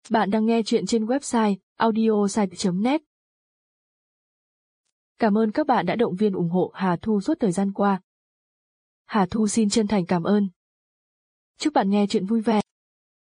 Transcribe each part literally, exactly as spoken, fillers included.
Bạn đang nghe chuyện trên website audiosite chấm net. Cảm ơn các bạn đã động viên ủng hộ Hà Thu suốt thời gian qua. Hà Thu xin chân thành cảm ơn. Chúc bạn nghe chuyện vui vẻ.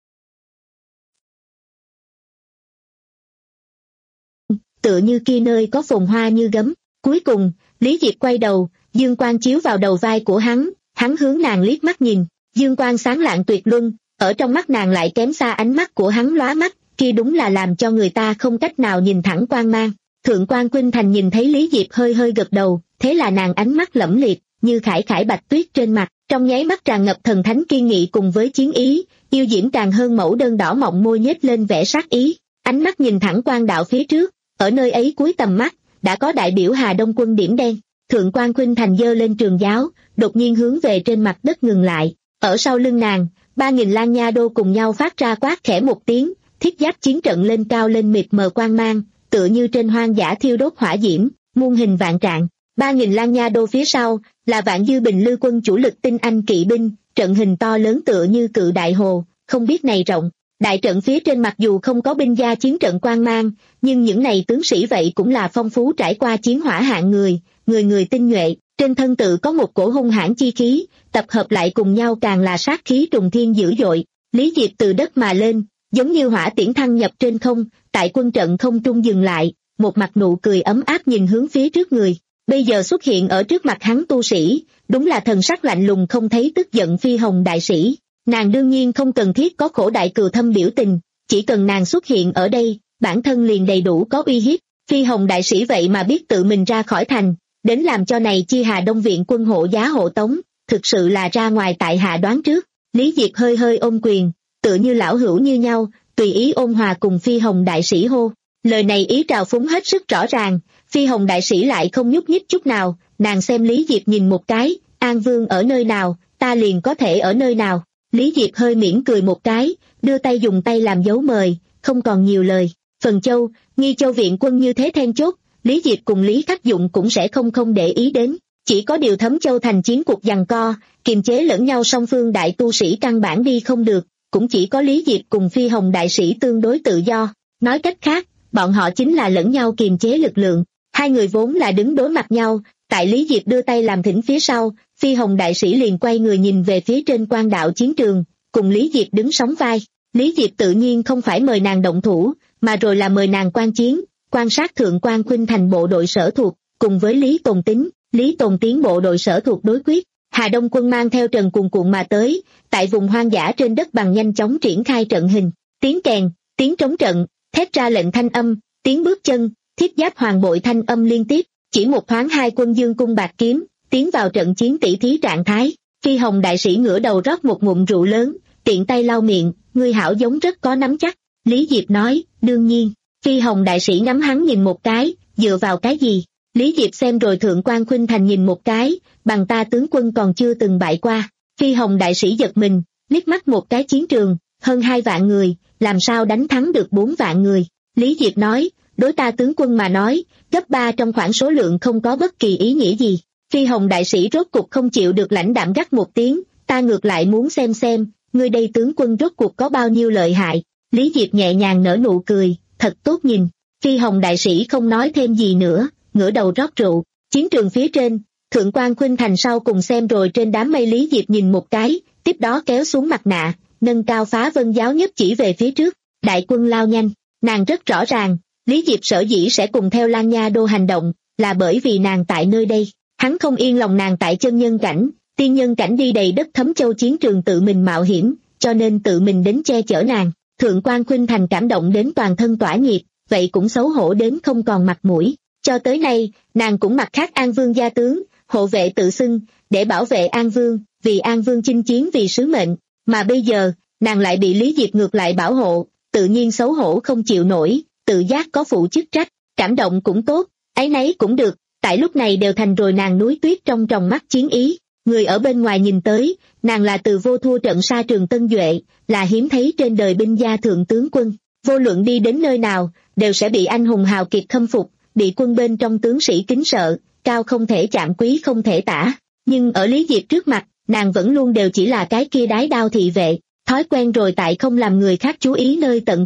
Tựa như kia nơi có phồn hoa như gấm. Cuối cùng, Lý Diệp quay đầu, dương quang chiếu vào đầu vai của hắn, hắn hướng nàng liếc mắt nhìn, dương quang sáng lạng tuyệt luân, ở trong mắt nàng lại kém xa ánh mắt của hắn lóa mắt, kia đúng là làm cho người ta không cách nào nhìn thẳng quang mang. Thượng quan Khuynh Thành nhìn thấy Lý Diệp hơi hơi gật đầu, thế là nàng ánh mắt lẫm liệt, như khải khải bạch tuyết trên mặt, trong nháy mắt tràn ngập thần thánh kiên nghị cùng với chiến ý, yêu diễm càng hơn mẫu đơn đỏ mọng môi nhếch lên vẻ sát ý, ánh mắt nhìn thẳng quan đạo phía trước, ở nơi ấy cuối tầm mắt, đã có đại biểu Hà Đông quân điểm đen. Thượng quan Khuynh Thành giơ lên trường giáo, đột nhiên hướng về trên mặt đất ngừng lại, ở sau lưng nàng, ba nghìn lang nha đô cùng nhau phát ra quát khẽ một tiếng, thiết giáp chiến trận lên cao lên mịt mờ quang mang, tựa như trên hoang dã thiêu đốt hỏa diễm, muôn hình vạn trạng. Ba nghìn lang nha đô phía sau là Vạn Dư Bình Lư quân chủ lực tinh anh kỵ binh, trận hình to lớn tựa như cự đại hồ, không biết này rộng. Đại trận phía trên mặc dù không có binh gia chiến trận quang mang, nhưng những này tướng sĩ vậy cũng là phong phú trải qua chiến hỏa hạng người, người người tinh nhuệ, trên thân tự có một cổ hung hãn chi khí, tập hợp lại cùng nhau càng là sát khí trùng thiên dữ dội. Lý Diệp từ đất mà lên, giống như hỏa tiễn thăng nhập trên không, tại quân trận không trung dừng lại, một mặt nụ cười ấm áp nhìn hướng phía trước người. Bây giờ xuất hiện ở trước mặt hắn tu sĩ, đúng là thần sắc lạnh lùng không thấy tức giận Phi Hồng đại sĩ. Nàng đương nhiên không cần thiết có khổ đại cừu thâm biểu tình, chỉ cần nàng xuất hiện ở đây, bản thân liền đầy đủ có uy hiếp. Phi Hồng đại sĩ vậy mà biết tự mình ra khỏi thành, đến làm cho này chi Hà Đông viện quân hộ giá hộ tống, thực sự là ra ngoài tại hạ đoán trước. Lý Diệp hơi hơi ôm quyền, tựa như lão hữu như nhau, tùy ý ôn hòa cùng Phi Hồng đại sĩ hô. Lời này ý trào phúng hết sức rõ ràng, Phi Hồng đại sĩ lại không nhúc nhích chút nào, nàng xem Lý Diệp nhìn một cái, An Vương ở nơi nào, ta liền có thể ở nơi nào. Lý Diệp hơi mỉm cười một cái, đưa tay dùng tay làm dấu mời, không còn nhiều lời. Phần Châu, Nghi Châu viện quân như thế then chốt, Lý Diệp cùng Lý Khắc Dụng cũng sẽ không không để ý đến. Chỉ có điều Thấm Châu thành chiến cuộc giằng co, kiềm chế lẫn nhau song phương đại tu sĩ căn bản đi không được, cũng chỉ có Lý Diệp cùng Phi Hồng đại sĩ tương đối tự do. Nói cách khác, bọn họ chính là lẫn nhau kiềm chế lực lượng. Hai người vốn là đứng đối mặt nhau, tại Lý Diệp đưa tay làm thỉnh phía sau, Phi Hồng đại sĩ liền quay người nhìn về phía trên quan đạo chiến trường, cùng Lý Diệp đứng sóng vai. Lý Diệp tự nhiên không phải mời nàng động thủ, mà rồi là mời nàng quan chiến, quan sát Thượng quan Khuynh Thành bộ đội sở thuộc, cùng với Lý Tồn Tín, Lý Tồn Tiến bộ đội sở thuộc đối quyết. Hà Đông quân mang theo trần cuồn cuộn mà tới, tại vùng hoang dã trên đất bằng nhanh chóng triển khai trận hình, tiếng kèn, tiếng trống trận, thét ra lệnh thanh âm, tiếng bước chân, thiết giáp hoàng bội thanh âm liên tiếp, chỉ một thoáng hai quân dương cung bạc kiếm, tiến vào trận chiến tỷ thí trạng thái. Phi Hồng đại sĩ ngửa đầu rót một ngụm rượu lớn, tiện tay lau miệng, ngươi hảo giống rất có nắm chắc. Lý Diệp nói, đương nhiên. Phi Hồng đại sĩ ngắm hắn nhìn một cái, dựa vào cái gì? Lý Diệp xem rồi Thượng quan Khuynh Thành nhìn một cái, bằng ta tướng quân còn chưa từng bại qua. Phi Hồng đại sĩ giật mình, liếc mắt một cái chiến trường, hơn hai vạn người, làm sao đánh thắng được bốn vạn người? Lý Diệp nói, đối ta tướng quân mà nói, gấp ba trong khoảng số lượng không có bất kỳ ý nghĩa gì. Phi Hồng đại sĩ rốt cuộc không chịu được lãnh đạm gắt một tiếng, ta ngược lại muốn xem xem, ngươi đây tướng quân rốt cuộc có bao nhiêu lợi hại. Lý Diệp nhẹ nhàng nở nụ cười, thật tốt nhìn. Phi Hồng đại sĩ không nói thêm gì nữa, ngửa đầu rót rượu. Chiến trường phía trên, Thượng quan Khuynh Thành sau cùng xem rồi trên đám mây Lý Diệp nhìn một cái, tiếp đó kéo xuống mặt nạ, nâng cao phá vân giáo nhấp chỉ về phía trước. Đại quân lao nhanh, nàng rất rõ ràng, Lý Diệp sở dĩ sẽ cùng theo Lang Nha đô hành động, là bởi vì nàng tại nơi đây. Hắn không yên lòng nàng tại chân nhân cảnh, tiên nhân cảnh đi đầy đất Thấm Châu chiến trường tự mình mạo hiểm, cho nên tự mình đến che chở nàng. Thượng quan Khuynh Thành cảm động đến toàn thân tỏa nhiệt, vậy cũng xấu hổ đến không còn mặt mũi. Cho tới nay, nàng cũng mặc khác An Vương gia tướng, hộ vệ tự xưng, để bảo vệ An Vương, vì An Vương chinh chiến vì sứ mệnh. Mà bây giờ, nàng lại bị Lý Diệp ngược lại bảo hộ, tự nhiên xấu hổ không chịu nổi, tự giác có phụ chức trách, cảm động cũng tốt, áy náy cũng được. Tại lúc này đều thành rồi nàng núi tuyết trong tròng mắt chiến ý. Người ở bên ngoài nhìn tới, nàng là từ vô thua trận xa trường Tân Duệ, là hiếm thấy trên đời binh gia thượng tướng quân. Vô luận đi đến nơi nào, đều sẽ bị anh hùng hào kiệt khâm phục, bị quân bên trong tướng sĩ kính sợ, cao không thể chạm quý không thể tả. Nhưng ở Lý Diệp trước mặt, nàng vẫn luôn đều chỉ là cái kia đái đao thị vệ, thói quen rồi tại không làm người khác chú ý nơi tận cùng,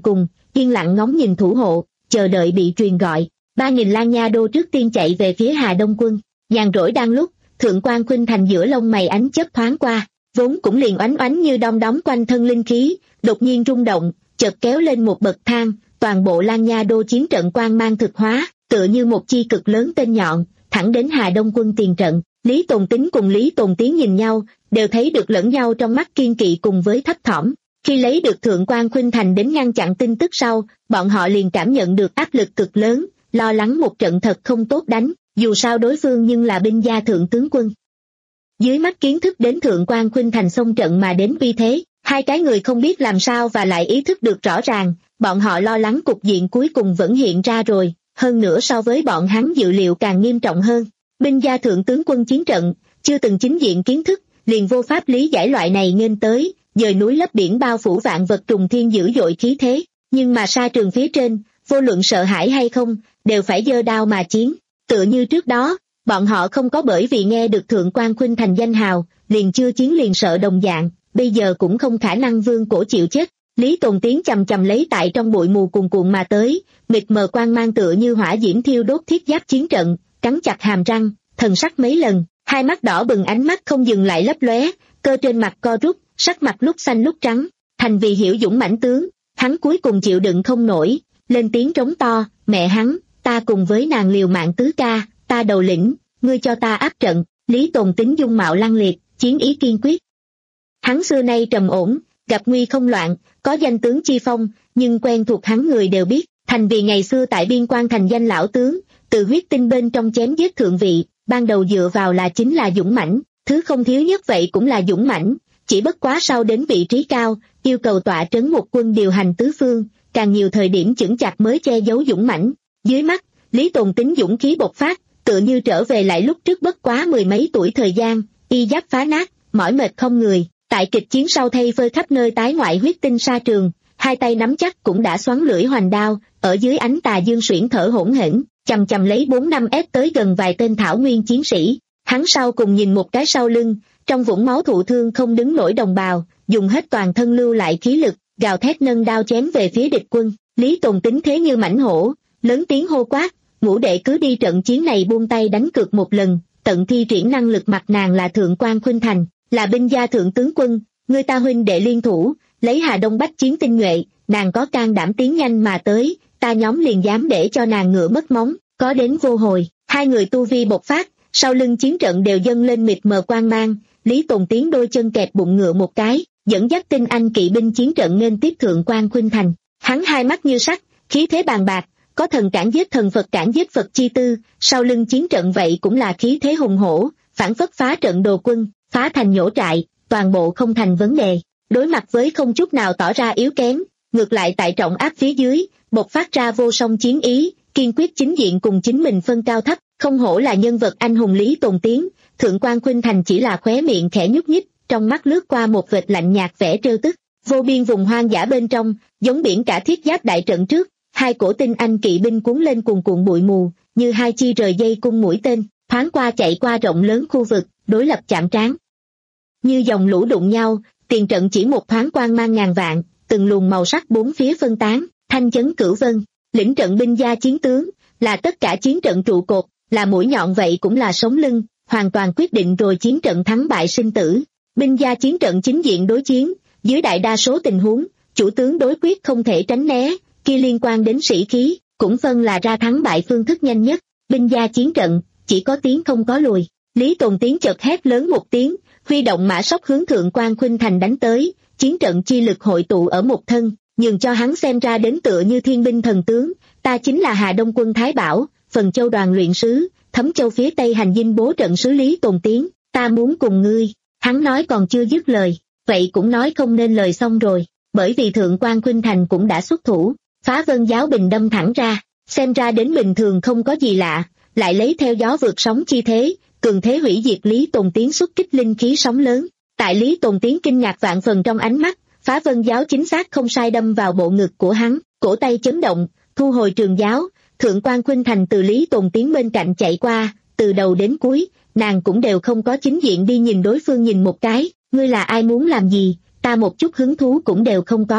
yên lặng ngóng nhìn thủ hộ, chờ đợi bị truyền gọi. Ba nghìn lang nha đô trước tiên chạy về phía Hà Đông quân. Nhàn rỗi đang lúc, thượng quan khuynh thành giữa lông mày ánh chớp thoáng qua, vốn cũng liền oánh oánh như đong đóm quanh thân linh khí, đột nhiên rung động, chợt kéo lên một bậc thang, toàn bộ lang nha đô chiến trận quang mang thực hóa, tựa như một chi cực lớn tên nhọn, thẳng đến Hà Đông quân tiền trận. Lý Tồn Tính cùng Lý Tồn Tiến nhìn nhau, đều thấy được lẫn nhau trong mắt kiên kỵ cùng với thấp thỏm. Khi lấy được thượng quan khuynh thành đến ngăn chặn tin tức sau, bọn họ liền cảm nhận được áp lực cực lớn, lo lắng một trận thật không tốt đánh, dù sao đối phương nhưng là binh gia thượng tướng quân. Dưới mắt kiến thức đến thượng quan khuynh thành xông trận mà đến uy thế, hai cái người không biết làm sao và lại ý thức được rõ ràng, bọn họ lo lắng cục diện cuối cùng vẫn hiện ra rồi, hơn nữa so với bọn hắn dự liệu càng nghiêm trọng hơn. Binh gia thượng tướng quân chiến trận, chưa từng chính diện kiến thức, liền vô pháp lý giải loại này nghênh tới, dời núi lấp biển bao phủ vạn vật trùng thiên dữ dội khí thế, nhưng mà sa trường phía trên, vô luận sợ hãi hay không, đều phải giơ đao mà chiến. Tựa như trước đó, bọn họ không có bởi vì nghe được thượng quan khuynh thành danh hào, liền chưa chiến liền sợ đồng dạng, bây giờ cũng không khả năng vương cổ chịu chết. Lý Tồn Tiến chầm chầm lấy tại trong bụi mù cuồn cuộn mà tới, mịt mờ quang mang tựa như hỏa diễm thiêu đốt thiết giáp chiến trận, cắn chặt hàm răng, thần sắc mấy lần, hai mắt đỏ bừng ánh mắt không dừng lại lấp lóe, cơ trên mặt co rút, sắc mặt lúc xanh lúc trắng. Thành vì hiểu dũng mãnh tướng, hắn cuối cùng chịu đựng không nổi, lên tiếng trống to, mẹ hắn, ta cùng với nàng liều mạng tứ ca, ta đầu lĩnh, ngươi cho ta áp trận. Lý Tồn Tính dung mạo lăng liệt, chiến ý kiên quyết. Hắn xưa nay trầm ổn, gặp nguy không loạn, có danh tướng chi phong, nhưng quen thuộc hắn người đều biết, thành vì ngày xưa tại biên quan thành danh lão tướng, từ huyết tinh bên trong chém giết thượng vị, ban đầu dựa vào là chính là dũng mãnh, thứ không thiếu nhất vậy cũng là dũng mãnh, chỉ bất quá sau đến vị trí cao, yêu cầu tọa trấn một quân điều hành tứ phương, càng nhiều thời điểm chững chạc mới che giấu dũng mãnh. Dưới mắt, Lý Tồn Tính dũng khí bộc phát, tựa như trở về lại lúc trước bất quá mười mấy tuổi thời gian, y giáp phá nát, mỏi mệt không người, tại kịch chiến sau thay phơi khắp nơi tái ngoại huyết tinh sa trường, hai tay nắm chắc cũng đã xoắn lưỡi hoành đao, ở dưới ánh tà dương xuyển thở hỗn hển, chầm chầm lấy bốn năm ép tới gần vài tên thảo nguyên chiến sĩ. Hắn sau cùng nhìn một cái sau lưng, trong vũng máu thụ thương không đứng nổi đồng bào, dùng hết toàn thân lưu lại khí lực, gào thét nâng đao chém về phía địch quân. Lý Tồn Tính thế như mãnh hổ, lớn tiếng hô quát, ngũ đệ cứ đi trận chiến này buông tay đánh cược một lần, tận thi triển năng lực. Mặt nàng là thượng quan khuynh thành, là binh gia thượng tướng quân, người ta huynh đệ liên thủ, lấy Hà Đông bách chiến tinh nhuệ, nàng có can đảm tiến nhanh mà tới, ta nhóm liền dám để cho nàng ngựa mất móng, có đến vô hồi. Hai người tu vi bộc phát, sau lưng chiến trận đều dâng lên mịt mờ quang mang. Lý Tồn Tiến đôi chân kẹp bụng ngựa một cái, dẫn dắt tinh anh kỵ binh chiến trận nên tiếp thượng quan khuynh thành. Hắn hai mắt như sắt, khí thế bàn bạc, có thần cản giết thần Phật cản giết Phật chi tư, sau lưng chiến trận vậy cũng là khí thế hùng hổ, phản phất phá trận đồ quân, phá thành nhổ trại, toàn bộ không thành vấn đề. Đối mặt với không chút nào tỏ ra yếu kém, ngược lại tại trọng áp phía dưới, bộc phát ra vô song chiến ý, kiên quyết chính diện cùng chính mình phân cao thấp. Không hổ là nhân vật anh hùng Lý Tồn Tiến, thượng quan khuynh thành chỉ là khóe miệng khẽ nhúc nhích, trong mắt lướt qua một vệt lạnh nhạt vẻ trêu tức. Vô biên vùng hoang dã bên trong, giống biển cả thiết giáp đại trận trước, hai cổ tinh anh kỵ binh cuốn lên cuồn cuộn bụi mù, như hai chi rời dây cung mũi tên, thoáng qua chạy qua rộng lớn khu vực, đối lập chạm trán. Như dòng lũ đụng nhau, tiền trận chỉ một thoáng quang mang ngàn vạn, từng luồng màu sắc bốn phía phân tán, thanh chấn cửu vân. Lĩnh trận binh gia chiến tướng, là tất cả chiến trận trụ cột, là mũi nhọn vậy cũng là sống lưng, hoàn toàn quyết định rồi chiến trận thắng bại sinh tử. Binh gia chiến trận chính diện đối chiến, dưới đại đa số tình huống, chủ tướng đối quyết không thể tránh né, kia liên quan đến sĩ khí, cũng phân là ra thắng bại phương thức nhanh nhất. Binh gia chiến trận, chỉ có tiến không có lùi. Lý Tồn Tiến chợt hét lớn một tiếng, huy động mã sóc hướng thượng quan khuynh thành đánh tới, chiến trận chi lực hội tụ ở một thân, nhường cho hắn xem ra đến tựa như thiên binh thần tướng. Ta chính là Hà Đông quân Thái Bảo, Phần Châu đoàn luyện sứ, Thấm Châu phía Tây hành dinh bố trận sứ Lý Tồn Tiến, ta muốn cùng ngươi. Hắn nói còn chưa dứt lời, vậy cũng nói không nên lời xong rồi, bởi vì thượng quan khuynh thành cũng đã xuất thủ, phá vân giáo bình đâm thẳng ra, xem ra đến bình thường không có gì lạ, lại lấy theo gió vượt sóng chi thế, cường thế hủy diệt. Lý Tồn Tiến xuất kích linh khí sóng lớn, tại Lý Tồn Tiến kinh ngạc vạn phần trong ánh mắt, phá vân giáo chính xác không sai đâm vào bộ ngực của hắn, cổ tay chấn động, thu hồi trường giáo. Thượng quan khuynh thành từ Lý Tồn Tiến bên cạnh chạy qua, từ đầu đến cuối, nàng cũng đều không có chính diện đi nhìn đối phương nhìn một cái, ngươi là ai muốn làm gì, ta một chút hứng thú cũng đều không có.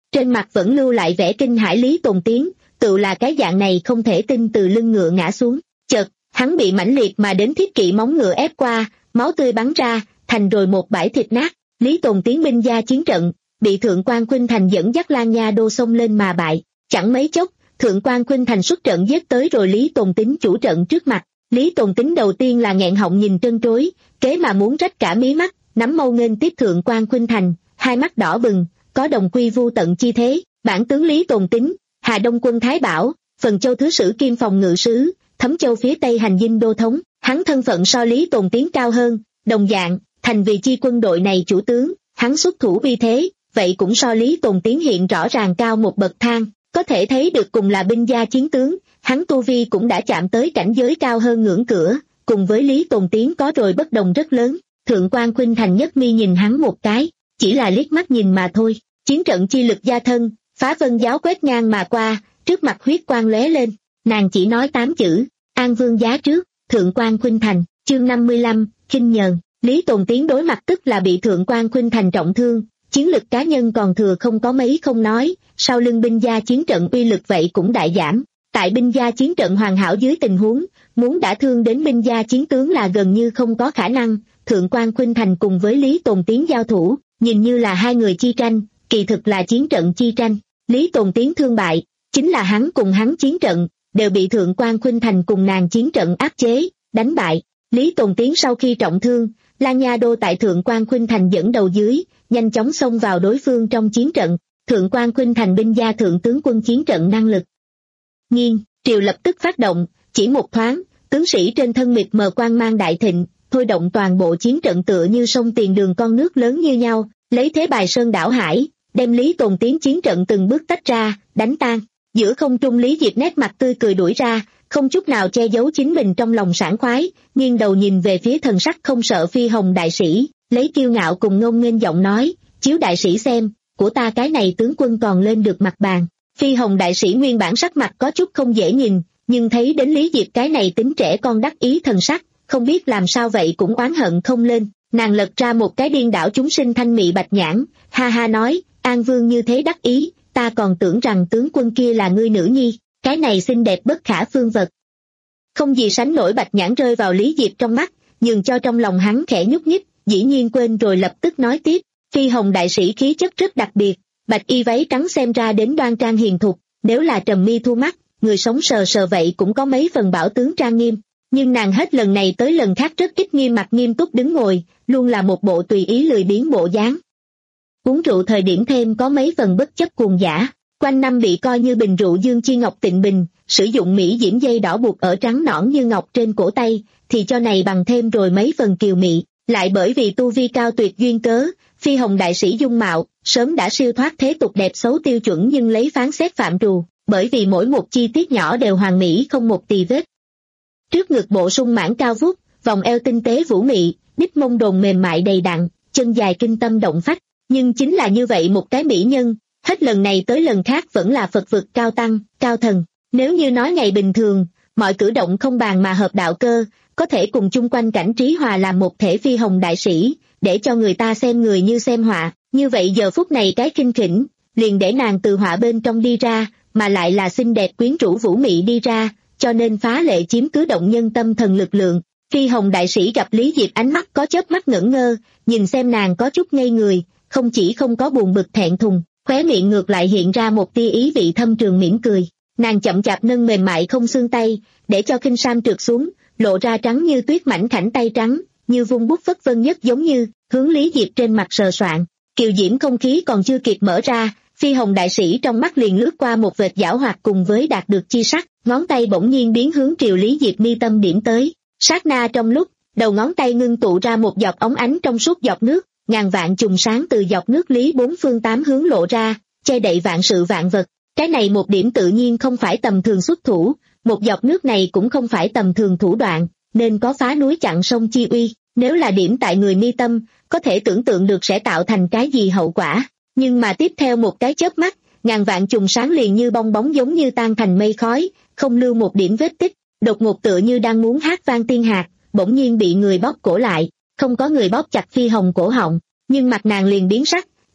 trên mặt vẫn lưu lại vẻ kinh hãi. Lý Tồn Tiến, tự là cái dạng này không thể tin, từ lưng ngựa ngã xuống, chợt, hắn bị mãnh liệt mà đến thiết kỵ móng ngựa ép qua, máu tươi bắn ra, thành rồi một bãi thịt nát. Lý Tồn Tiến binh gia chiến trận, bị Thượng quan Khuynh Thành dẫn dắt Lan Nha Đô xông lên mà bại, chẳng mấy chốc, Thượng quan Khuynh Thành xuất trận giết tới rồi Lý Tồn Tín chủ trận trước mặt. Lý Tồn Tín đầu tiên là nghẹn họng nhìn trân trối, kế mà muốn rách cả mí mắt, nắm mâu nghênh tiếp Thượng quan Khuynh Thành, hai mắt đỏ bừng, có đồng quy vu tận chi thế. Bản tướng Lý Tồn Tín, Hà Đông quân Thái Bảo, Phần Châu thứ sử Kim Phòng ngự sứ, Thấm Châu phía Tây hành dinh đô thống, hắn thân phận so Lý Tồn Tiến cao hơn, đồng dạng, thành vì chi quân đội này chủ tướng, hắn xuất thủ bi thế, vậy cũng so Lý Tồn Tiến hiện rõ ràng cao một bậc thang. Có thể thấy được cùng là binh gia chiến tướng, hắn tu vi cũng đã chạm tới cảnh giới cao hơn ngưỡng cửa, cùng với Lý Tồn Tiến có rồi bất đồng rất lớn. Thượng quan Khuynh Thành nhất mi nhìn hắn một cái, chỉ là liếc mắt nhìn mà thôi, chiến trận chi lực gia thân, phá vân giáo quét ngang mà qua, trước mặt huyết quang lóe lên, nàng chỉ nói tám chữ, An Vương giá trước. Thượng quan Khuynh Thành, chương năm mươi lăm, khinh nhờn. Lý Tồn Tiến đối mặt tức là bị Thượng quan Khuynh Thành trọng thương, chiến lực cá nhân còn thừa không có mấy không nói, sau lưng binh gia chiến trận uy lực vậy cũng đại giảm. Tại binh gia chiến trận hoàn hảo dưới tình huống, muốn đả thương đến binh gia chiến tướng là gần như không có khả năng. Thượng quan Khuynh Thành cùng với Lý Tồn Tiến giao thủ, nhìn như là hai người chi tranh, kỳ thực là chiến trận chi tranh. Lý Tồn Tiến thương bại, chính là hắn cùng hắn chiến trận, đều bị Thượng quan Khuynh Thành cùng nàng chiến trận áp chế, đánh bại. Lý Tồn Tiến sau khi trọng thương, Lan Nha Đô tại Thượng quan Khuynh Thành dẫn đầu dưới, nhanh chóng xông vào đối phương trong chiến trận. Thượng quan Khuynh Thành binh gia thượng tướng quân chiến trận năng lực nghiêng, triều lập tức phát động, chỉ một thoáng, tướng sĩ trên thân mịt mờ quang mang đại thịnh, thôi động toàn bộ chiến trận tựa như sông tiền đường con nước lớn như nhau, lấy thế bài sơn đảo hải, đem Lý Tồn Tiến chiến trận từng bước tách ra, đánh tan. Giữa không trung Lý Diệp nét mặt tươi cười đuổi ra, không chút nào che giấu chính mình trong lòng sảng khoái, nghiêng đầu nhìn về phía thần sắc không sợ Phi Hồng đại sĩ, lấy kiêu ngạo cùng ngông nghênh giọng nói, chiếu đại sĩ xem, của ta cái này tướng quân còn lên được mặt bàn. Phi Hồng đại sĩ nguyên bản sắc mặt có chút không dễ nhìn, nhưng thấy đến Lý Diệp cái này tính trẻ con đắc ý thần sắc, không biết làm sao vậy cũng oán hận không lên. Nàng lật ra một cái điên đảo chúng sinh thanh mị bạch nhãn, ha ha nói, An Vương như thế đắc ý, ta còn tưởng rằng tướng quân kia là ngươi nữ nhi, cái này xinh đẹp bất khả phương vật. Không gì sánh nổi bạch nhãn rơi vào Lý Diệp trong mắt, nhường cho trong lòng hắn khẽ nhúc nhích, dĩ nhiên quên rồi lập tức nói tiếp, Phi Hồng đại sĩ khí chất rất đặc biệt, bạch y váy trắng xem ra đến đoan trang hiền thục, nếu là trầm mi thu mắt, người sống sờ sờ vậy cũng có mấy phần bảo tướng trang nghiêm. Nhưng nàng hết lần này tới lần khác rất ít nghiêm mặt nghiêm túc đứng ngồi, luôn là một bộ tùy ý lười biếng bộ dáng. Uống rượu thời điểm thêm có mấy phần bất chấp cuồng dã, quanh năm bị coi như bình rượu dương chi ngọc tịnh bình, sử dụng mỹ diễm dây đỏ buộc ở trắng nõn như ngọc trên cổ tay, thì cho này bằng thêm rồi mấy phần kiều mị, lại bởi vì tu vi cao tuyệt duyên cớ, Phi Hồng đại sĩ dung mạo, sớm đã siêu thoát thế tục đẹp xấu tiêu chuẩn nhưng lấy phán xét phạm trù, bởi vì mỗi một chi tiết nhỏ đều hoàn mỹ không một tì vết. Trước ngực bộ sung mãn cao vút, vòng eo tinh tế vũ mị, đít mông đồn mềm mại đầy đặn, chân dài kinh tâm động phách, nhưng chính là như vậy một cái mỹ nhân, hết lần này tới lần khác vẫn là Phật vực cao tăng, cao thần. Nếu như nói ngày bình thường, mọi cử động không bàn mà hợp đạo cơ, có thể cùng chung quanh cảnh trí hòa làm một thể Phi Hồng đại sĩ, để cho người ta xem người như xem họa, như vậy giờ phút này cái kinh khỉnh, liền để nàng từ họa bên trong đi ra, mà lại là xinh đẹp quyến rũ vũ mị đi ra, cho nên phá lệ chiếm cứ động nhân tâm thần lực lượng. Phi Hồng đại sĩ gặp Lý Diệp ánh mắt có chớp mắt ngẩn ngơ, nhìn xem nàng có chút ngây người, không chỉ không có buồn bực thẹn thùng, khóe miệng ngược lại hiện ra một tia ý vị thâm trường mỉm cười. Nàng chậm chạp nâng mềm mại không xương tay, để cho khinh sam trượt xuống, lộ ra trắng như tuyết mảnh khảnh tay trắng, như vung bút phất vân nhất giống như, hướng Lý Diệp trên mặt sờ soạn. Kiều diễm không khí còn chưa kịp mở ra, Phi Hồng đại sĩ trong mắt liền lướt qua một vệt giảo hoạt cùng với đạt được chi sắc, ngón tay bỗng nhiên biến hướng triều Lý Diệp mi tâm điểm tới. Sát na trong lúc, đầu ngón tay ngưng tụ ra một giọt óng ánh trong suốt giọt nước, ngàn vạn chùm sáng từ giọt nước lý bốn phương tám hướng lộ ra, che đậy vạn sự vạn vật. Cái này một điểm tự nhiên không phải tầm thường xuất thủ, một giọt nước này cũng không phải tầm thường thủ đoạn, nên có phá núi chặn sông chi uy. Nếu là điểm tại người mi tâm, có thể tưởng tượng được sẽ tạo thành cái gì hậu quả. Nhưng mà tiếp theo một cái chớp mắt, ngàn vạn chùm sáng liền như bong bóng giống như tan thành mây khói, không lưu một điểm vết tích, đột ngột tựa như đang muốn hát vang tiên hạt, bỗng nhiên bị người bóp cổ lại, không có người bóp chặt Phi Hồng cổ họng, nhưng mặt nàng liền biến sắc,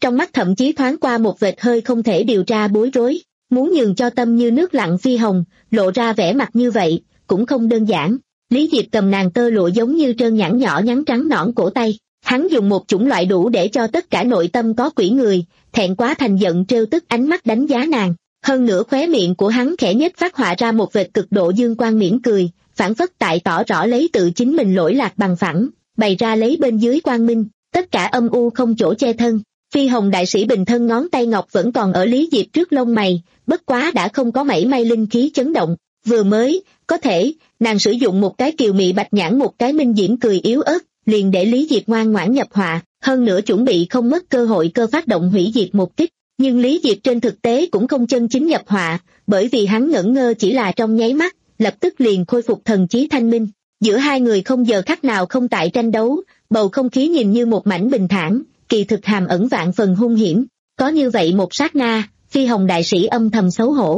trong mắt thậm chí thoáng qua một vệt hơi không thể điều tra bối rối, muốn nhường cho tâm như nước lặng Phi Hồng, lộ ra vẻ mặt như vậy, cũng không đơn giản. Lý Diệp cầm nàng tơ lụa giống như trơn nhẵn nhỏ nhắn trắng nõn cổ tay, hắn dùng một chủng loại đủ để cho tất cả nội tâm có quỷ người, thẹn quá thành giận trêu tức ánh mắt đánh giá nàng. Hơn nữa khóe miệng của hắn khẽ nhếch phát họa ra một vệt cực độ dương quang mỉm cười, phản phất tại tỏ rõ lấy tự chính mình lỗi lạc bằng phẳng, bày ra lấy bên dưới quang minh, tất cả âm u không chỗ che thân. Phi Hồng đại sĩ bình thân ngón tay ngọc vẫn còn ở Lý Diệp trước lông mày, bất quá đã không có mảy may linh khí chấn động. Vừa mới, có thể, nàng sử dụng một cái kiều mị bạch nhãn một cái minh diễm cười yếu ớt, liền để Lý Diệp ngoan ngoãn nhập họa, hơn nữa chuẩn bị không mất cơ hội cơ phát động hủy diệt một kích. Nhưng Lý Diệp trên thực tế cũng không chân chính nhập họa, bởi vì hắn ngẩn ngơ chỉ là trong nháy mắt, lập tức liền khôi phục thần trí thanh minh. Giữa hai người không giờ khắc nào không tại tranh đấu, bầu không khí nhìn như một mảnh bình thản, kỳ thực hàm ẩn vạn phần hung hiểm. Có như vậy một sát na, Phi Hồng đại sĩ âm thầm xấu hổ.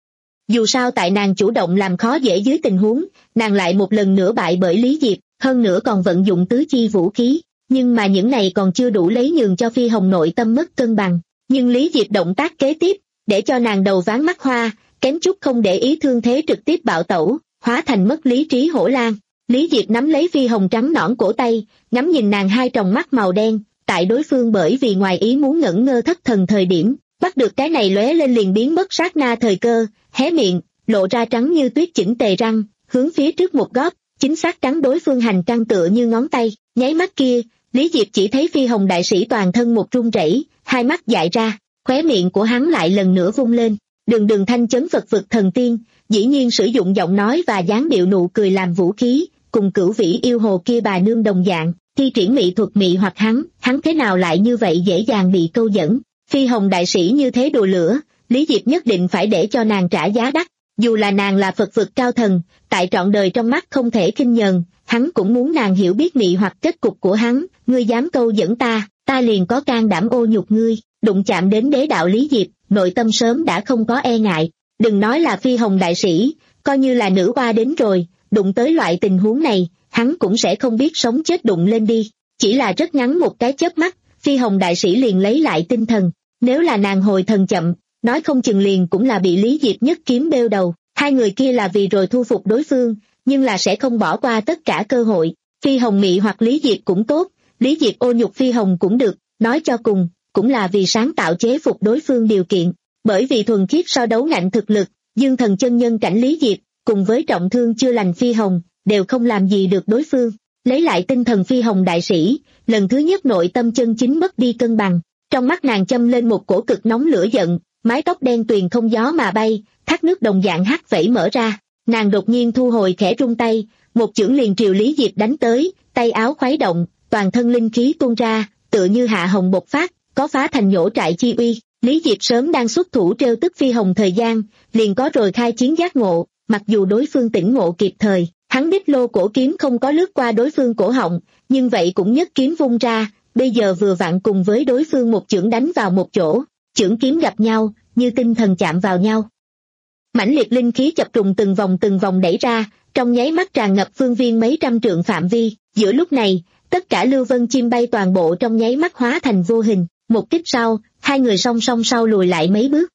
Dù sao tại nàng chủ động làm khó dễ dưới tình huống, nàng lại một lần nữa bại bởi Lý Diệp, hơn nữa còn vận dụng tứ chi vũ khí, nhưng mà những này còn chưa đủ lấy nhường cho Phi Hồng nội tâm mất cân bằng. Nhưng Lý Diệp động tác kế tiếp, để cho nàng đầu ván mắt hoa, kém chút không để ý thương thế trực tiếp bạo tẩu, hóa thành mất lý trí hổ lang. Lý Diệp nắm lấy Phi Hồng trắng nõn cổ tay, ngắm nhìn nàng hai tròng mắt màu đen, tại đối phương bởi vì ngoài ý muốn ngẩn ngơ thất thần thời điểm, bắt được cái này lóe lên liền biến mất sát na thời cơ, hé miệng, lộ ra trắng như tuyết chỉnh tề răng, hướng phía trước một góp, chính xác cắn đối phương hành căn tựa như ngón tay. Nháy mắt kia, Lý Diệp chỉ thấy Phi Hồng đại sĩ toàn thân một run rẩy, hai mắt dại ra, khóe miệng của hắn lại lần nữa vung lên, đường đường thanh chấn Phật vực thần tiên, dĩ nhiên sử dụng giọng nói và dáng điệu nụ cười làm vũ khí, cùng cửu vĩ yêu hồ kia bà nương đồng dạng, thi triển mỹ thuật mị hoặc hắn, hắn thế nào lại như vậy dễ dàng bị câu dẫn. Phi Hồng đại sĩ như thế đồ lửa, Lý Diệp nhất định phải để cho nàng trả giá đắt, dù là nàng là Phật vực cao thần, tại trọn đời trong mắt không thể khinh nhờn, hắn cũng muốn nàng hiểu biết mị hoặc kết cục của hắn. Ngươi dám câu dẫn ta, ta liền có can đảm ô nhục ngươi. Đụng chạm đến đế đạo Lý Diệp, nội tâm sớm đã không có e ngại, đừng nói là Phi Hồng đại sĩ, coi như là nữ oa đến rồi, đụng tới loại tình huống này, hắn cũng sẽ không biết sống chết đụng lên đi. Chỉ là rất ngắn một cái chớp mắt, Phi Hồng đại sĩ liền lấy lại tinh thần, nếu là nàng hồi thần chậm, nói không chừng liền cũng là bị Lý Diệp nhất kiếm bêu đầu. Hai người kia là vì rồi thu phục đối phương, nhưng là sẽ không bỏ qua tất cả cơ hội. Phi Hồng mị hoặc Lý Diệp cũng tốt, Lý Diệp ô nhục Phi Hồng cũng được, nói cho cùng, cũng là vì sáng tạo chế phục đối phương điều kiện. Bởi vì thuần khiết so đấu ngạnh thực lực, dương thần chân nhân cảnh Lý Diệp, cùng với trọng thương chưa lành Phi Hồng, đều không làm gì được đối phương. Lấy lại tinh thần Phi Hồng đại sĩ, lần thứ nhất nội tâm chân chính mất đi cân bằng, trong mắt nàng châm lên một cổ cực nóng lửa giận, mái tóc đen tuyền không gió mà bay, thác nước đồng dạng hắt vẫy mở ra, nàng đột nhiên thu hồi khẽ rung tay, một chưởng liền triều Lý Diệp đánh tới, tay áo khuấy động, toàn thân linh khí tuôn ra, tựa như hạ hồng bộc phát, có phá thành nhổ trại chi uy. Lý Diệp sớm đang xuất thủ trêu tức Phi Hồng thời gian, liền có rồi khai chiến giác ngộ, mặc dù đối phương tỉnh ngộ kịp thời, hắn đích lô cổ kiếm không có lướt qua đối phương cổ họng, nhưng vậy cũng nhất kiếm vung ra, bây giờ vừa vặn cùng với đối phương một chưởng đánh vào một chỗ, chưởng kiếm gặp nhau, như tinh thần chạm vào nhau. Mãnh liệt linh khí chập trùng từng vòng từng vòng đẩy ra, trong nháy mắt tràn ngập phương viên mấy trăm trượng phạm vi. Giữa lúc này, tất cả lưu vân chim bay toàn bộ trong nháy mắt hóa thành vô hình. Một kích sau, hai người song song sau lùi lại mấy bước.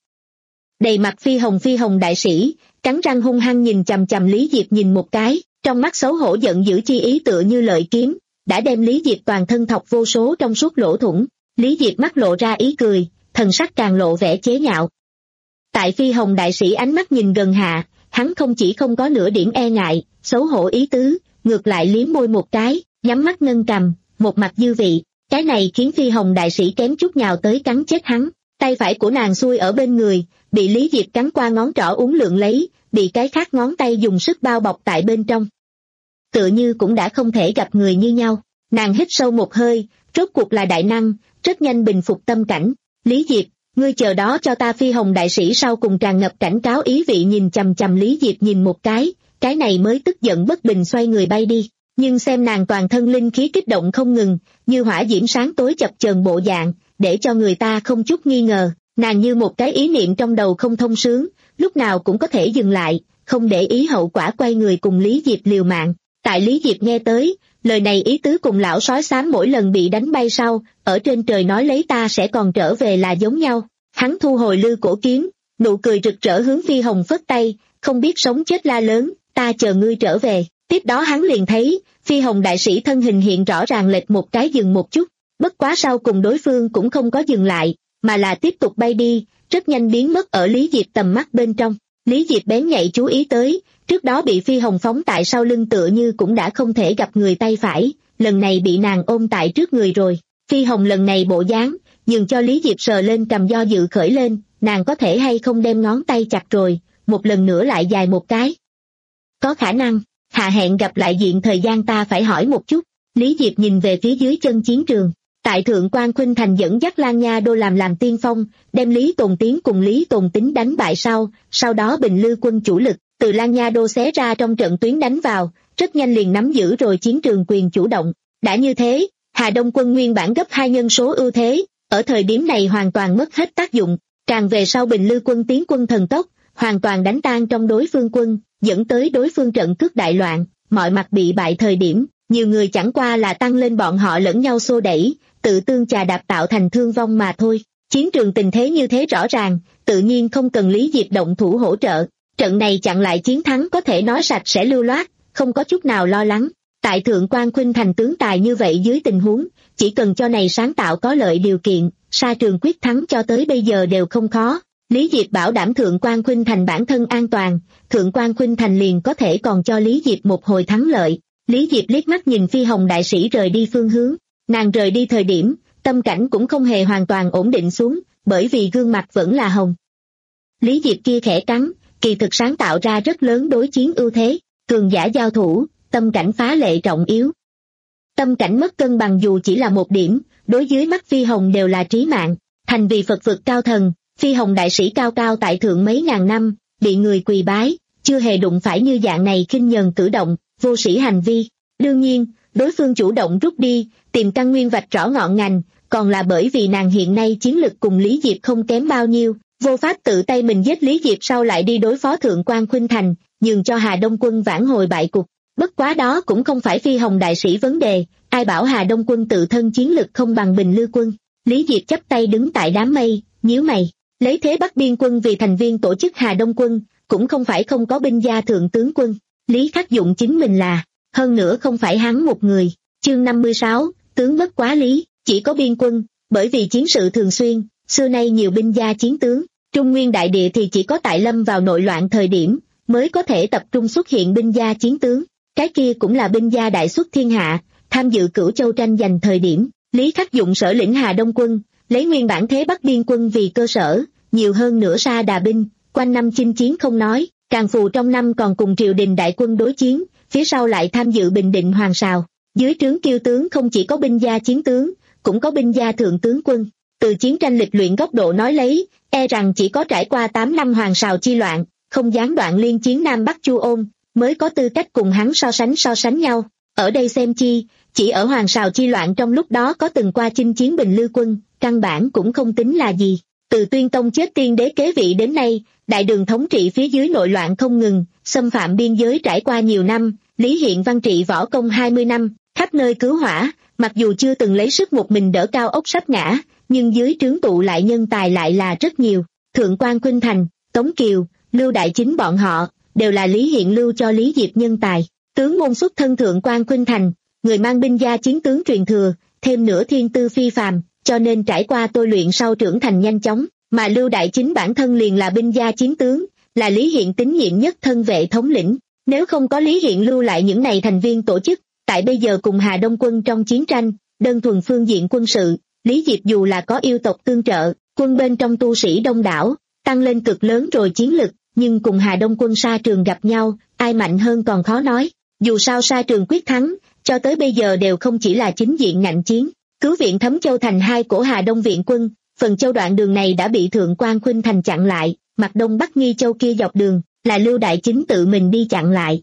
Đầy mặt Phi Hồng Phi Hồng đại sĩ, cắn răng hung hăng nhìn chằm chằm Lý Diệp nhìn một cái, trong mắt xấu hổ giận dữ chi ý tựa như lợi kiếm, đã đem Lý Diệp toàn thân thọc vô số trong suốt lỗ thủng. Lý Diệp mắt lộ ra ý cười, thần sắc càng lộ vẻ chế nhạo. Tại Phi Hồng đại sĩ ánh mắt nhìn gần hạ, hắn không chỉ không có nửa điểm e ngại, xấu hổ ý tứ, ngược lại liếm môi một cái, nhắm mắt nâng cằm, một mặt dư vị. Cái này khiến Phi Hồng đại sĩ kém chút nhào tới cắn chết hắn. Tay phải của nàng xuôi ở bên người, bị Lý Diệp cắn qua ngón trỏ uốn lượn lấy, bị cái khác ngón tay dùng sức bao bọc tại bên trong. Tựa như cũng đã không thể gặp người như nhau. Nàng hít sâu một hơi, rốt cuộc là đại năng, rất nhanh bình phục tâm cảnh. Lý Diệp, ngươi chờ đó cho ta. Phi Hồng đại sĩ sau cùng tràn ngập cảnh cáo ý vị nhìn chằm chằm Lý Diệp nhìn một cái, cái này mới tức giận bất bình xoay người bay đi. Nhưng xem nàng toàn thân linh khí kích động không ngừng, như hỏa diễm sáng tối chập chờn bộ dạng, để cho người ta không chút nghi ngờ, nàng như một cái ý niệm trong đầu không thông sướng, lúc nào cũng có thể dừng lại, không để ý hậu quả quay người cùng Lý Diệp liều mạng. Tại Lý Diệp nghe tới, lời này ý tứ cùng lão sói xám mỗi lần bị đánh bay sau, ở trên trời nói lấy ta sẽ còn trở về là giống nhau. Hắn thu hồi lư cổ kiếm, nụ cười rực rỡ hướng Phi Hồng phất tay, không biết sống chết la lớn, ta chờ ngươi trở về. Tiếp đó hắn liền thấy, Phi Hồng đại sĩ thân hình hiện rõ ràng lệch một cái dừng một chút, bất quá sau cùng đối phương cũng không có dừng lại, mà là tiếp tục bay đi, rất nhanh biến mất ở Lý Diệp tầm mắt bên trong. Lý Diệp bén nhạy chú ý tới, trước đó bị Phi Hồng phóng tại sau lưng tựa như cũng đã không thể gặp người tay phải, lần này bị nàng ôm tại trước người rồi. Phi Hồng lần này bộ dáng, nhường cho Lý Diệp sờ lên cầm do dự khởi lên, nàng có thể hay không đem ngón tay chặt rồi, một lần nữa lại dài một cái. Có khả năng, hạ hẹn gặp lại diện thời gian ta phải hỏi một chút. Lý Diệp nhìn về phía dưới chân chiến trường. Tại Thượng Quan Khuynh Thành dẫn dắt Lan Nha Đô làm làm tiên phong, đem Lý Tồn Tiến cùng Lý Tồn Tính đánh bại sau, sau đó Bình Lư quân chủ lực, từ Lan Nha Đô xé ra trong trận tuyến đánh vào, rất nhanh liền nắm giữ rồi chiến trường quyền chủ động. Đã như thế, Hà Đông quân nguyên bản gấp hai nhân số ưu thế, ở thời điểm này hoàn toàn mất hết tác dụng, càng về sau Bình Lư quân tiến quân thần tốc, hoàn toàn đánh tan trong đối phương quân, dẫn tới đối phương trận cướp đại loạn, mọi mặt bị bại thời điểm, nhiều người chẳng qua là tăng lên bọn họ lẫn nhau xô đẩy, tự tương chà đạp tạo thành thương vong mà thôi. Chiến trường tình thế như thế rõ ràng, tự nhiên không cần Lý Diệp động thủ hỗ trợ, trận này chặn lại chiến thắng có thể nói sạch sẽ lưu loát, không có chút nào lo lắng. Tại Thượng Quan Khuynh Thành tướng tài như vậy dưới tình huống, chỉ cần cho này sáng tạo có lợi điều kiện, sa trường quyết thắng cho tới bây giờ đều không khó. Lý Diệp bảo đảm Thượng Quan Khuynh Thành bản thân an toàn, Thượng Quan Khuynh Thành liền có thể còn cho Lý Diệp một hồi thắng lợi. Lý Diệp liếc mắt nhìn Phi Hồng đại sĩ rời đi phương hướng, nàng rời đi thời điểm, tâm cảnh cũng không hề hoàn toàn ổn định xuống, bởi vì gương mặt vẫn là hồng. Lý Diệp kia khẽ cắn, kỳ thực sáng tạo ra rất lớn đối chiến ưu thế, cường giả giao thủ, tâm cảnh phá lệ trọng yếu. Tâm cảnh mất cân bằng dù chỉ là một điểm, đối dưới mắt Phi Hồng đều là trí mạng, thành vì Phật vực cao thần, Phi Hồng đại sĩ cao cao tại thượng mấy ngàn năm, bị người quỳ bái, chưa hề đụng phải như dạng này khinh nhờn cử động, vô sĩ hành vi. Đương nhiên, đối phương chủ động rút đi, tìm căn nguyên vạch rõ ngọn ngành, còn là bởi vì nàng hiện nay chiến lực cùng Lý Diệp không kém bao nhiêu, vô pháp tự tay mình giết Lý Diệp sau lại đi đối phó Thượng Quan Khuynh Thành, nhường cho Hà Đông quân vãn hồi bại cục. Bất quá đó cũng không phải Phi Hồng đại sĩ vấn đề, ai bảo Hà Đông quân tự thân chiến lực không bằng Bình Lư quân. Lý Diệp chắp tay đứng tại đám mây, nhíu mày, lấy thế Bắc Biên quân vì thành viên tổ chức Hà Đông quân, cũng không phải không có binh gia thượng tướng quân. Lý Khắc Dụng chính mình là, hơn nữa không phải hắn một người. Chương năm mươi sáu, tướng bất quá lý, chỉ có biên quân, bởi vì chiến sự thường xuyên, xưa nay nhiều binh gia chiến tướng, Trung Nguyên đại địa thì chỉ có tại lâm vào nội loạn thời điểm, mới có thể tập trung xuất hiện binh gia chiến tướng, cái kia cũng là binh gia đại xuất thiên hạ, tham dự Cửu Châu tranh giành thời điểm, Lý Khắc Dụng sở lĩnh Hà Đông quân, lấy nguyên bản thế Bắc Biên quân vì cơ sở, nhiều hơn nửa sa đà binh, quanh năm chinh chiến không nói, càng phù trong năm còn cùng triều đình đại quân đối chiến, phía sau lại tham dự Bình Định Hoàng Sào. Dưới trướng kiêu tướng không chỉ có binh gia chiến tướng, cũng có binh gia thượng tướng quân. Từ chiến tranh lịch luyện góc độ nói lấy, e rằng chỉ có trải qua tám năm Hoàng Sào chi loạn, không gián đoạn liên chiến Nam Bắc Chu Ôn, mới có tư cách cùng hắn so sánh so sánh nhau. Ở đây xem chi, chỉ ở Hoàng Sào chi loạn trong lúc đó có từng qua chinh chiến Bình Lư quân, căn bản cũng không tính là gì. Từ Tuyên Tông chết tiên đế kế vị đến nay, đại đường thống trị phía dưới nội loạn không ngừng, xâm phạm biên giới trải qua nhiều năm, Lý Hiện Văn trị võ công hai mươi năm, khắp nơi cứu hỏa, mặc dù chưa từng lấy sức một mình đỡ cao ốc sắp ngã, nhưng dưới trướng tụ lại nhân tài lại là rất nhiều. Thượng Quan Khuynh Thành, Tống Kiều, Lưu Đại Chính bọn họ, đều là Lý Hiện lưu cho Lý Diệp nhân tài. Tướng môn xuất thân Thượng Quan Khuynh Thành, người mang binh gia chiến tướng truyền thừa, thêm nửa thiên tư phi phàm, cho nên trải qua tôi luyện sau trưởng thành nhanh chóng, mà Lưu Đại Chính bản thân liền là binh gia chiến tướng, là Lý Hiện tín nhiệm nhất thân vệ thống lĩnh. Nếu không có Lý Hiện lưu lại những này thành viên tổ chức, tại bây giờ cùng Hà Đông quân trong chiến tranh, đơn thuần phương diện quân sự, Lý Diệp dù là có yêu tộc tương trợ, quân bên trong tu sĩ đông đảo, tăng lên cực lớn rồi chiến lực, nhưng cùng Hà Đông quân sa trường gặp nhau, ai mạnh hơn còn khó nói. Dù sao sa trường quyết thắng, cho tới bây giờ đều không chỉ là chính diện ngạnh chiến, cứu viện Thấm Châu thành hai của Hà Đông viện quân, phần châu đoạn đường này đã bị Thượng Quan Khuynh Thành chặn lại, mặt đông bắc Nghi Châu kia dọc đường, là Lưu Đại Chính tự mình đi chặn lại.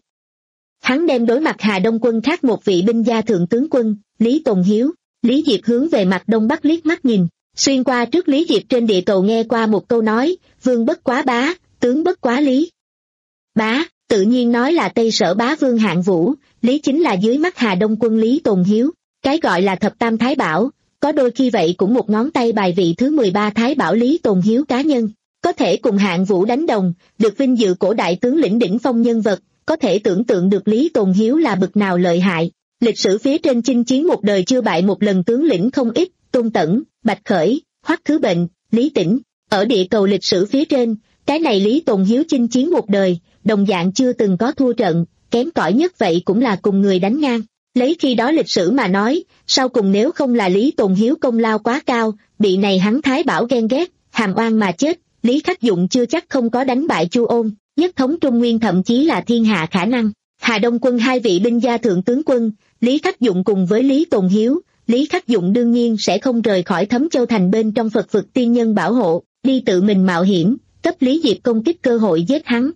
Hắn đem đối mặt Hà Đông quân khác một vị binh gia thượng tướng quân, Lý Tồn Hiếu. Lý Diệp hướng về mặt đông bắc liếc mắt nhìn, xuyên qua trước Lý Diệp trên địa cầu nghe qua một câu nói, vương bất quá bá, tướng bất quá lý. Bá, tự nhiên nói là Tây Sở bá vương Hạng Vũ, Lý chính là dưới mắt Hà Đông quân Lý Tồn Hiếu. Cái gọi là thập tam thái bảo, có đôi khi vậy cũng một ngón tay bài vị thứ mười ba thái bảo Lý Tồn Hiếu cá nhân, có thể cùng Hạng Vũ đánh đồng, được vinh dự cổ đại tướng lĩnh đỉnh phong nhân vật, có thể tưởng tượng được Lý Tồn Hiếu là bậc nào lợi hại. Lịch sử phía trên chinh chiến một đời chưa bại một lần tướng lĩnh không ít, Tôn Tẩn, Bạch Khởi, Hoắc Khứ Bệnh, Lý Tĩnh. Ở địa cầu lịch sử phía trên, cái này Lý Tồn Hiếu chinh chiến một đời, đồng dạng chưa từng có thua trận, kém cỏi nhất vậy cũng là cùng người đánh ngang. Lấy khi đó lịch sử mà nói, sau cùng nếu không là Lý Tồn Hiếu công lao quá cao, bị này hắn thái bảo ghen ghét, hàm oan mà chết, Lý Khắc Dụng chưa chắc không có đánh bại Chu Ôn, nhất thống Trung Nguyên thậm chí là thiên hạ khả năng. Hà Đông quân hai vị binh gia thượng tướng quân, Lý Khắc Dụng cùng với Lý Tồn Hiếu, Lý Khắc Dụng đương nhiên sẽ không rời khỏi Thấm Châu Thành bên trong Phật vực tiên nhân bảo hộ, đi tự mình mạo hiểm, cấp Lý Diệp công kích cơ hội giết hắn.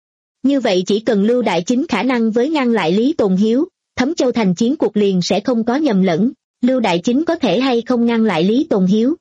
Như vậy chỉ cần Lưu Đại Chính khả năng với ngăn lại Lý Tồn Hiếu, Thấm Châu Thành chiến cuộc liền sẽ không có nhầm lẫn. Lưu Đại Chính có thể hay không ngăn lại Lý Tồn Hiếu?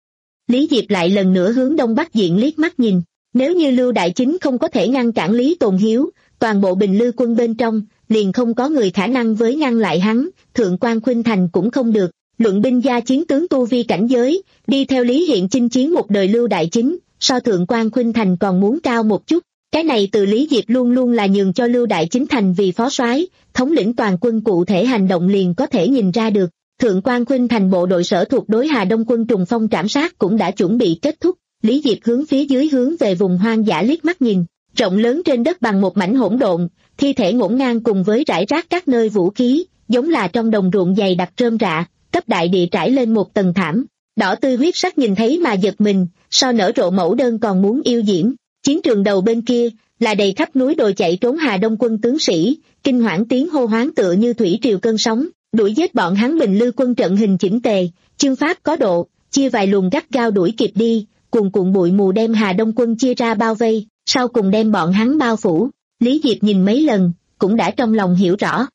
Lý Diệp lại lần nữa hướng Đông Bắc Diện liếc mắt nhìn, nếu như Lưu Đại Chính không có thể ngăn cản Lý Tồn Hiếu, toàn bộ Bình Lư quân bên trong, liền không có người khả năng với ngăn lại hắn, Thượng quan Khuynh Thành cũng không được. Luận binh gia chiến tướng tu vi cảnh giới, đi theo Lý Hiện chinh chiến một đời Lưu Đại Chính, so Thượng quan Khuynh Thành còn muốn cao một chút. Cái này từ Lý Diệp luôn luôn là nhường cho Lưu Đại Chính thành vì phó soái, thống lĩnh toàn quân cụ thể hành động liền có thể nhìn ra được. Thượng quan Khuynh Thành bộ đội sở thuộc đối Hà Đông quân trùng phong trảm sát cũng đã chuẩn bị kết thúc. Lý Diệp hướng phía dưới hướng về vùng hoang dã liếc mắt nhìn, rộng lớn trên đất bằng một mảnh hỗn độn, thi thể ngổn ngang cùng với rải rác các nơi vũ khí, giống là trong đồng ruộng dày đặc rơm rạ, cấp đại địa trải lên một tầng thảm. Đỏ tươi huyết sắc nhìn thấy mà giật mình, so nở rộ mẫu đơn còn muốn yêu diễm. Chiến trường đầu bên kia là đầy khắp núi đồi chạy trốn Hà Đông quân tướng sĩ, kinh hoảng tiếng hô hoáng tựa như thủy triều cơn sóng, đuổi giết bọn hắn Bình Lư quân trận hình chỉnh tề, chương pháp có độ, chia vài luồng gắt gao đuổi kịp đi, cuồn cuộn bụi mù đem Hà Đông quân chia ra bao vây, sau cùng đem bọn hắn bao phủ. Lý Diệp nhìn mấy lần, cũng đã trong lòng hiểu rõ.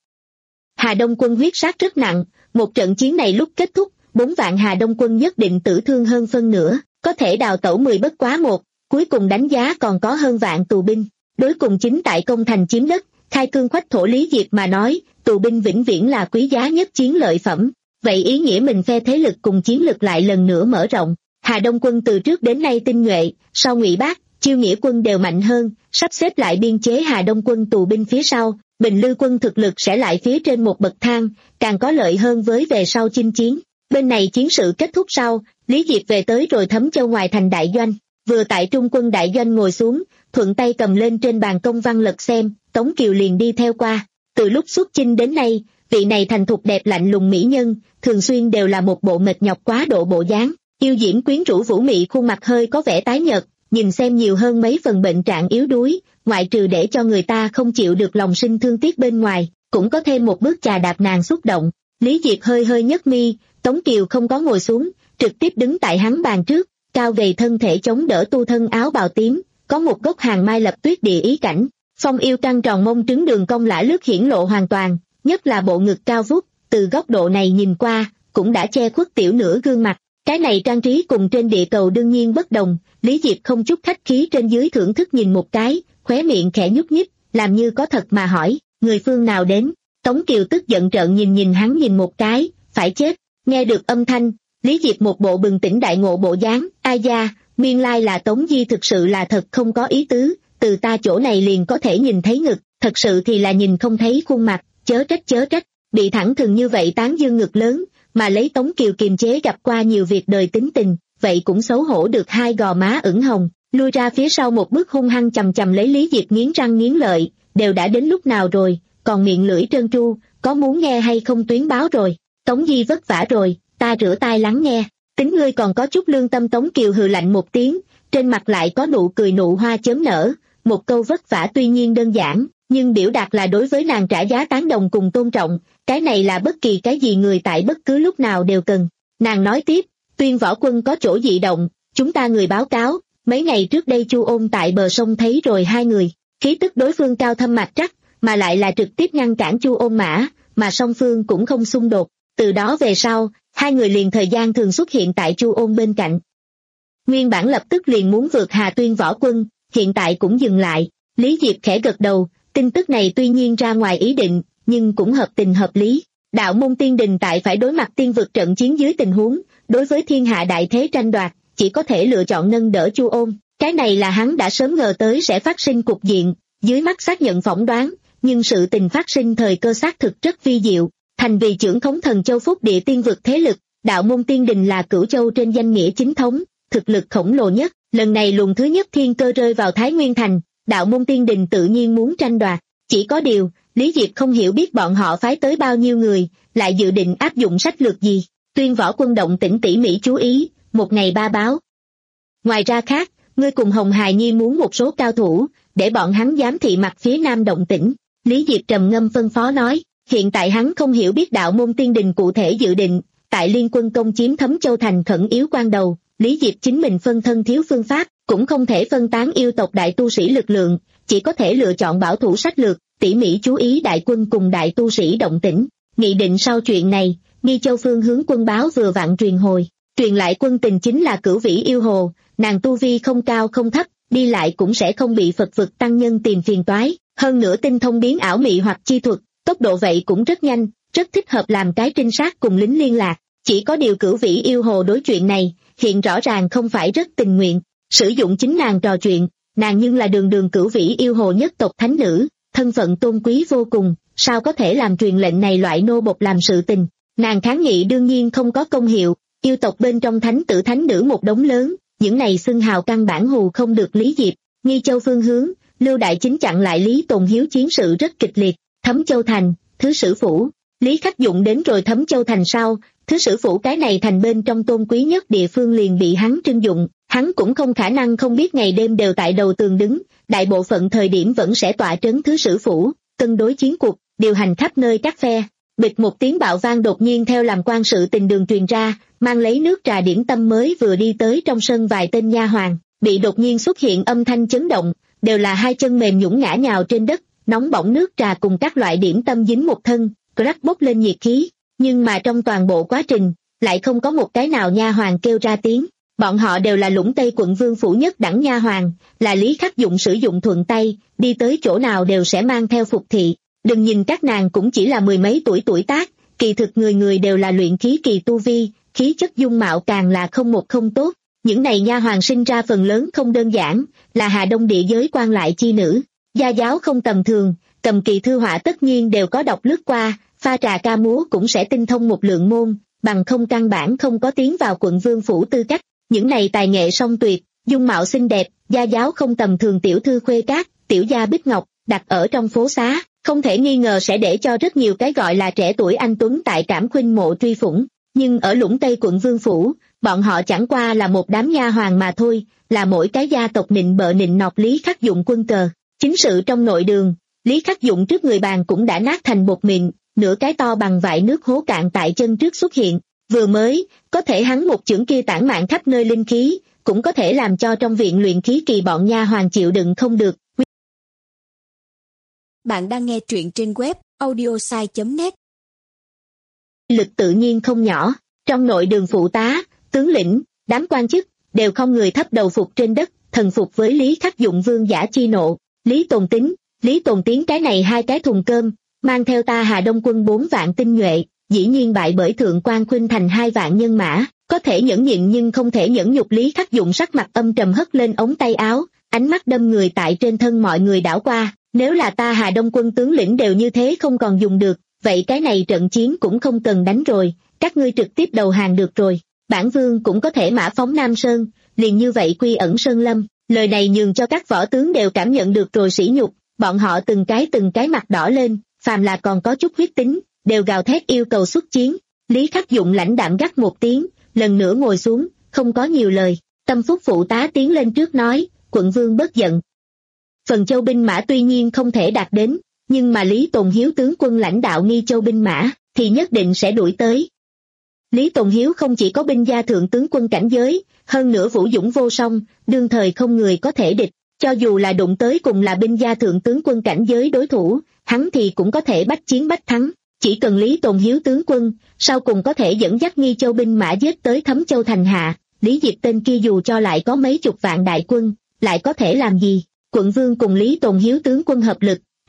Hà Đông quân huyết sát rất nặng, một trận chiến này lúc kết thúc, bốn vạn Hà Đông quân nhất định tử thương hơn phân nửa, có thể đào tẩu mười bất quá một, cuối cùng đánh giá còn có hơn vạn tù binh. Đối cùng chính tại công thành chiếm đất, khai cương khoách thổ Lý Diệp mà nói, tù binh vĩnh viễn là quý giá nhất chiến lợi phẩm. Vậy ý nghĩa mình phe thế lực cùng chiến lực lại lần nữa mở rộng. Hà Đông quân từ trước đến nay tinh nhuệ, sau Ngụy Bác, Chiêu Nghĩa quân đều mạnh hơn, sắp xếp lại biên chế Hà Đông quân tù binh phía sau, Bình Lư quân thực lực sẽ lại phía trên một bậc thang, càng có lợi hơn với về sau chinh chiến. Bên này chiến sự kết thúc sau, Lý Diệp về tới rồi Thấm Châu ngoài thành đại doanh, vừa tại trung quân đại doanh ngồi xuống, thuận tay cầm lên trên bàn công văn lật xem, Tống Kiều liền đi theo qua. Từ lúc xuất chinh đến nay, vị này thành thục đẹp lạnh lùng mỹ nhân, thường xuyên đều là một bộ mệt nhọc quá độ bộ dáng, yêu diễm quyến rũ vũ mị khuôn mặt hơi có vẻ tái nhợt, nhìn xem nhiều hơn mấy phần bệnh trạng yếu đuối, ngoại trừ để cho người ta không chịu được lòng sinh thương tiếc bên ngoài, cũng có thêm một bước chà đạp nàng xúc động. Lý Diệp hơi hơi nhấc mi, Tống Kiều không có ngồi xuống, trực tiếp đứng tại hắn bàn trước, cao gầy thân thể chống đỡ tu thân áo bào tím, có một gốc hàng mai lập tuyết địa ý cảnh, phong yêu căng tròn mông trứng đường cong lả lướt hiển lộ hoàn toàn, nhất là bộ ngực cao vút, từ góc độ này nhìn qua, cũng đã che khuất tiểu nửa gương mặt. Cái này trang trí cùng trên địa cầu đương nhiên bất đồng, Lý Diệp không chút khách khí trên dưới thưởng thức nhìn một cái, khóe miệng khẽ nhúc nhích, làm như có thật mà hỏi, người phương nào đến? Tống Kiều tức giận trợn nhìn nhìn hắn nhìn một cái, phải chết. Nghe được âm thanh, Lý Diệp một bộ bừng tỉnh đại ngộ bộ dáng, ai da, nguyên lai là Tống Di, thực sự là thật không có ý tứ, từ ta chỗ này liền có thể nhìn thấy ngực, thật sự thì là nhìn không thấy khuôn mặt, chớ trách chớ trách, bị thẳng thừng như vậy tán dương ngực lớn, mà lấy Tống Kiều kiềm chế gặp qua nhiều việc đời tính tình, vậy cũng xấu hổ được hai gò má ửng hồng, lui ra phía sau một bước hung hăng chầm chầm lấy Lý Diệp nghiến răng nghiến lợi, đều đã đến lúc nào rồi, còn miệng lưỡi trơn tru, có muốn nghe hay không tuyến báo rồi. Tống Di vất vả rồi, ta rửa tai lắng nghe, tính ngươi còn có chút lương tâm. Tống Kiều hừ lạnh một tiếng, trên mặt lại có nụ cười nụ hoa chớm nở, một câu vất vả tuy nhiên đơn giản, nhưng biểu đạt là đối với nàng trả giá tán đồng cùng tôn trọng, cái này là bất kỳ cái gì người tại bất cứ lúc nào đều cần. Nàng nói tiếp, Tuyên võ quân có chỗ dị động, chúng ta người báo cáo, mấy ngày trước đây Chu Ôn tại bờ sông thấy rồi hai người, khí tức đối phương cao thâm mạch trắc, mà lại là trực tiếp ngăn cản Chu Ôn mã, mà song phương cũng không xung đột. Từ đó về sau, hai người liền thời gian thường xuất hiện tại Chu Ôn bên cạnh. Nguyên bản lập tức liền muốn vượt Hà Tuyên võ quân, hiện tại cũng dừng lại. Lý Diệp khẽ gật đầu, Tin tức này tuy nhiên ra ngoài ý định, nhưng cũng hợp tình hợp lý. Đạo môn tiên đình tại phải đối mặt tiên vực trận chiến dưới tình huống, đối với thiên hạ đại thế tranh đoạt, chỉ có thể lựa chọn nâng đỡ Chu Ôn. Cái này là hắn đã sớm ngờ tới sẽ phát sinh cục diện, dưới mắt xác nhận phỏng đoán, nhưng sự tình phát sinh thời cơ xác thực rất vi diệu. Thành vì trưởng thống thần châu phúc địa tiên vực thế lực, đạo môn tiên đình là cửu châu trên danh nghĩa chính thống, thực lực khổng lồ nhất. Lần này luồng thứ nhất thiên cơ rơi vào Thái Nguyên Thành, đạo môn tiên đình tự nhiên muốn tranh đoạt. Chỉ có điều, Lý Diệp không hiểu biết bọn họ phái tới bao nhiêu người, lại dự định áp dụng sách lược gì. Tuyên Võ Quân động tĩnh tỉ mỉ chú ý, một ngày ba báo. Ngoài ra khác, ngươi cùng Hồng Hài Nhi muốn một số cao thủ, để bọn hắn giám thị mặt phía nam động tĩnh. Lý Diệp trầm ngâm phân phó nói, hiện tại hắn không hiểu biết đạo môn tiên đình cụ thể dự định, tại liên quân công chiếm Thấm Châu Thành khẩn yếu quan đầu, Lý Diệp chính mình phân thân thiếu phương pháp, cũng không thể phân tán yêu tộc đại tu sĩ lực lượng, chỉ có thể lựa chọn bảo thủ sách lược, tỉ mỉ chú ý đại quân cùng đại tu sĩ động tĩnh. Nghị định sau chuyện này, Nghi Châu phương hướng quân báo vừa vặn truyền hồi, truyền lại quân tình chính là Cửu Vĩ yêu hồ, nàng tu vi không cao không thấp, đi lại cũng sẽ không bị Phật vực tăng nhân tìm phiền toái, hơn nữa tinh thông biến ảo mị hoặc chi thuật, tốc độ vậy cũng rất nhanh, rất thích hợp làm cái trinh sát cùng lính liên lạc. Chỉ có điều Cửu Vĩ yêu hồ đối chuyện này, hiện rõ ràng không phải rất tình nguyện, sử dụng chính nàng trò chuyện, nàng nhưng là đường đường Cửu Vĩ yêu hồ nhất tộc thánh nữ, thân phận tôn quý vô cùng, sao có thể làm truyền lệnh này loại nô bộc làm sự tình. Nàng kháng nghị đương nhiên không có công hiệu, yêu tộc bên trong thánh tử thánh nữ một đống lớn, những này xưng hào căn bản hù không được Lý Diệp. Nghi Châu phương hướng, Lưu Đại Chính chặn lại Lý Tồn Hiếu chiến sự rất kịch liệt. Thấm Châu Thành, Thứ Sử Phủ, Lý Khắc Dụng đến rồi Thấm Châu Thành sau, Thứ Sử Phủ cái này thành bên trong tôn quý nhất địa phương liền bị hắn trưng dụng, hắn cũng không khả năng không biết ngày đêm đều tại đầu tường đứng, đại bộ phận thời điểm vẫn sẽ tọa trấn Thứ Sử Phủ, cân đối chiến cuộc, điều hành khắp nơi các phe. Bịch một tiếng bạo vang đột nhiên theo làm quan sự tình đường truyền ra, mang lấy nước trà điển tâm mới vừa đi tới trong sân vài tên nha hoàn, bị đột nhiên xuất hiện âm thanh chấn động, đều là hai chân mềm nhũn ngã nhào trên đất, nóng bỏng nước trà cùng các loại điểm tâm dính một thân, rắc bốc lên nhiệt khí, nhưng mà trong toàn bộ quá trình, lại không có một cái nào nha hoàn kêu ra tiếng. Bọn họ đều là Lũng Tây quận vương phủ nhất đẳng nha hoàn, là Lý Khắc Dụng sử dụng thuận tay, đi tới chỗ nào đều sẽ mang theo phục thị. Đừng nhìn các nàng cũng chỉ là mười mấy tuổi tuổi tác, kỳ thực người người đều là luyện khí kỳ tu vi, khí chất dung mạo càng là không một không tốt. Những này nha hoàn sinh ra phần lớn không đơn giản, là Hà Đông địa giới quan lại chi nữ, gia giáo không tầm thường, cầm kỳ thư họa tất nhiên đều có đọc lướt qua, pha trà ca múa cũng sẽ tinh thông một lượng môn, bằng không căn bản không có tiến vào quận vương phủ tư cách. Những này tài nghệ song tuyệt, dung mạo xinh đẹp, gia giáo không tầm thường tiểu thư Khuê Cát, tiểu gia Bích Ngọc, đặt ở trong phố xá, không thể nghi ngờ sẽ để cho rất nhiều cái gọi là trẻ tuổi anh tuấn tại cảm khuynh mộ truy phủng. Nhưng ở Lũng Tây quận vương phủ, bọn họ chẳng qua là một đám nha hoàn mà thôi, là mỗi cái gia tộc nịnh bợ nịnh nọt Lý Khắc Dụng quân cờ. Chính sự trong nội đường, Lý Khắc Dụng trước người bàn cũng đã nát thành bột mịn, nửa cái to bằng vại nước hố cạn tại chân trước xuất hiện. Vừa mới, có thể hắn một chưởng kia tản mạn khắp nơi linh khí, cũng có thể làm cho trong viện luyện khí kỳ bọn nha hoàn chịu đựng không được. Bạn đang nghe truyện trên web audiosai chấm net. Lực tự nhiên không nhỏ, trong nội đường phụ tá, tướng lĩnh, đám quan chức, đều không người thấp đầu phục trên đất, thần phục với Lý Khắc Dụng vương giả chi nộ. Lý Tồn Tính, Lý Tồn Tiến cái này hai cái thùng cơm, mang theo ta Hà Đông quân bốn vạn tinh nhuệ, dĩ nhiên bại bởi thượng quan khuynh thành hai vạn nhân mã, có thể nhẫn nhịn nhưng không thể nhẫn nhục. Lý Khắc Dụng sắc mặt âm trầm hất lên ống tay áo, ánh mắt đâm người tại trên thân mọi người đảo qua, nếu là ta Hà Đông quân tướng lĩnh đều như thế không còn dùng được, vậy cái này trận chiến cũng không cần đánh rồi, các ngươi trực tiếp đầu hàng được rồi, bản vương cũng có thể mã phóng Nam Sơn, liền như vậy quy ẩn Sơn Lâm. Lời này nhường cho các võ tướng đều cảm nhận được rồi sỉ nhục, bọn họ từng cái từng cái mặt đỏ lên, phàm là còn có chút huyết tính, đều gào thét yêu cầu xuất chiến. Lý Khắc Dụng lãnh đạm gắt một tiếng, lần nữa ngồi xuống, không có nhiều lời. Tâm phúc phụ tá tiến lên trước nói, quận vương bớt giận. Phần Châu binh mã tuy nhiên không thể đạt đến, nhưng mà Lý Tồn Hiếu tướng quân lãnh đạo Nghi Châu binh mã, thì nhất định sẽ đuổi tới. Lý Tồn Hiếu không chỉ có binh gia thượng tướng quân cảnh giới, hơn nữa vũ dũng vô song, đương thời không người có thể địch, cho dù là đụng tới cùng là binh gia thượng tướng quân cảnh giới đối thủ, hắn thì cũng có thể bách chiến bách thắng. Chỉ cần Lý Tồn Hiếu tướng quân, sau cùng có thể dẫn dắt Nghi Châu binh mã giết tới Thấm Châu thành hạ, Lý Diệp tên kia dù cho lại có mấy chục vạn đại quân, lại có thể làm gì? Quận vương cùng Lý Tồn Hiếu tướng quân hợp lực,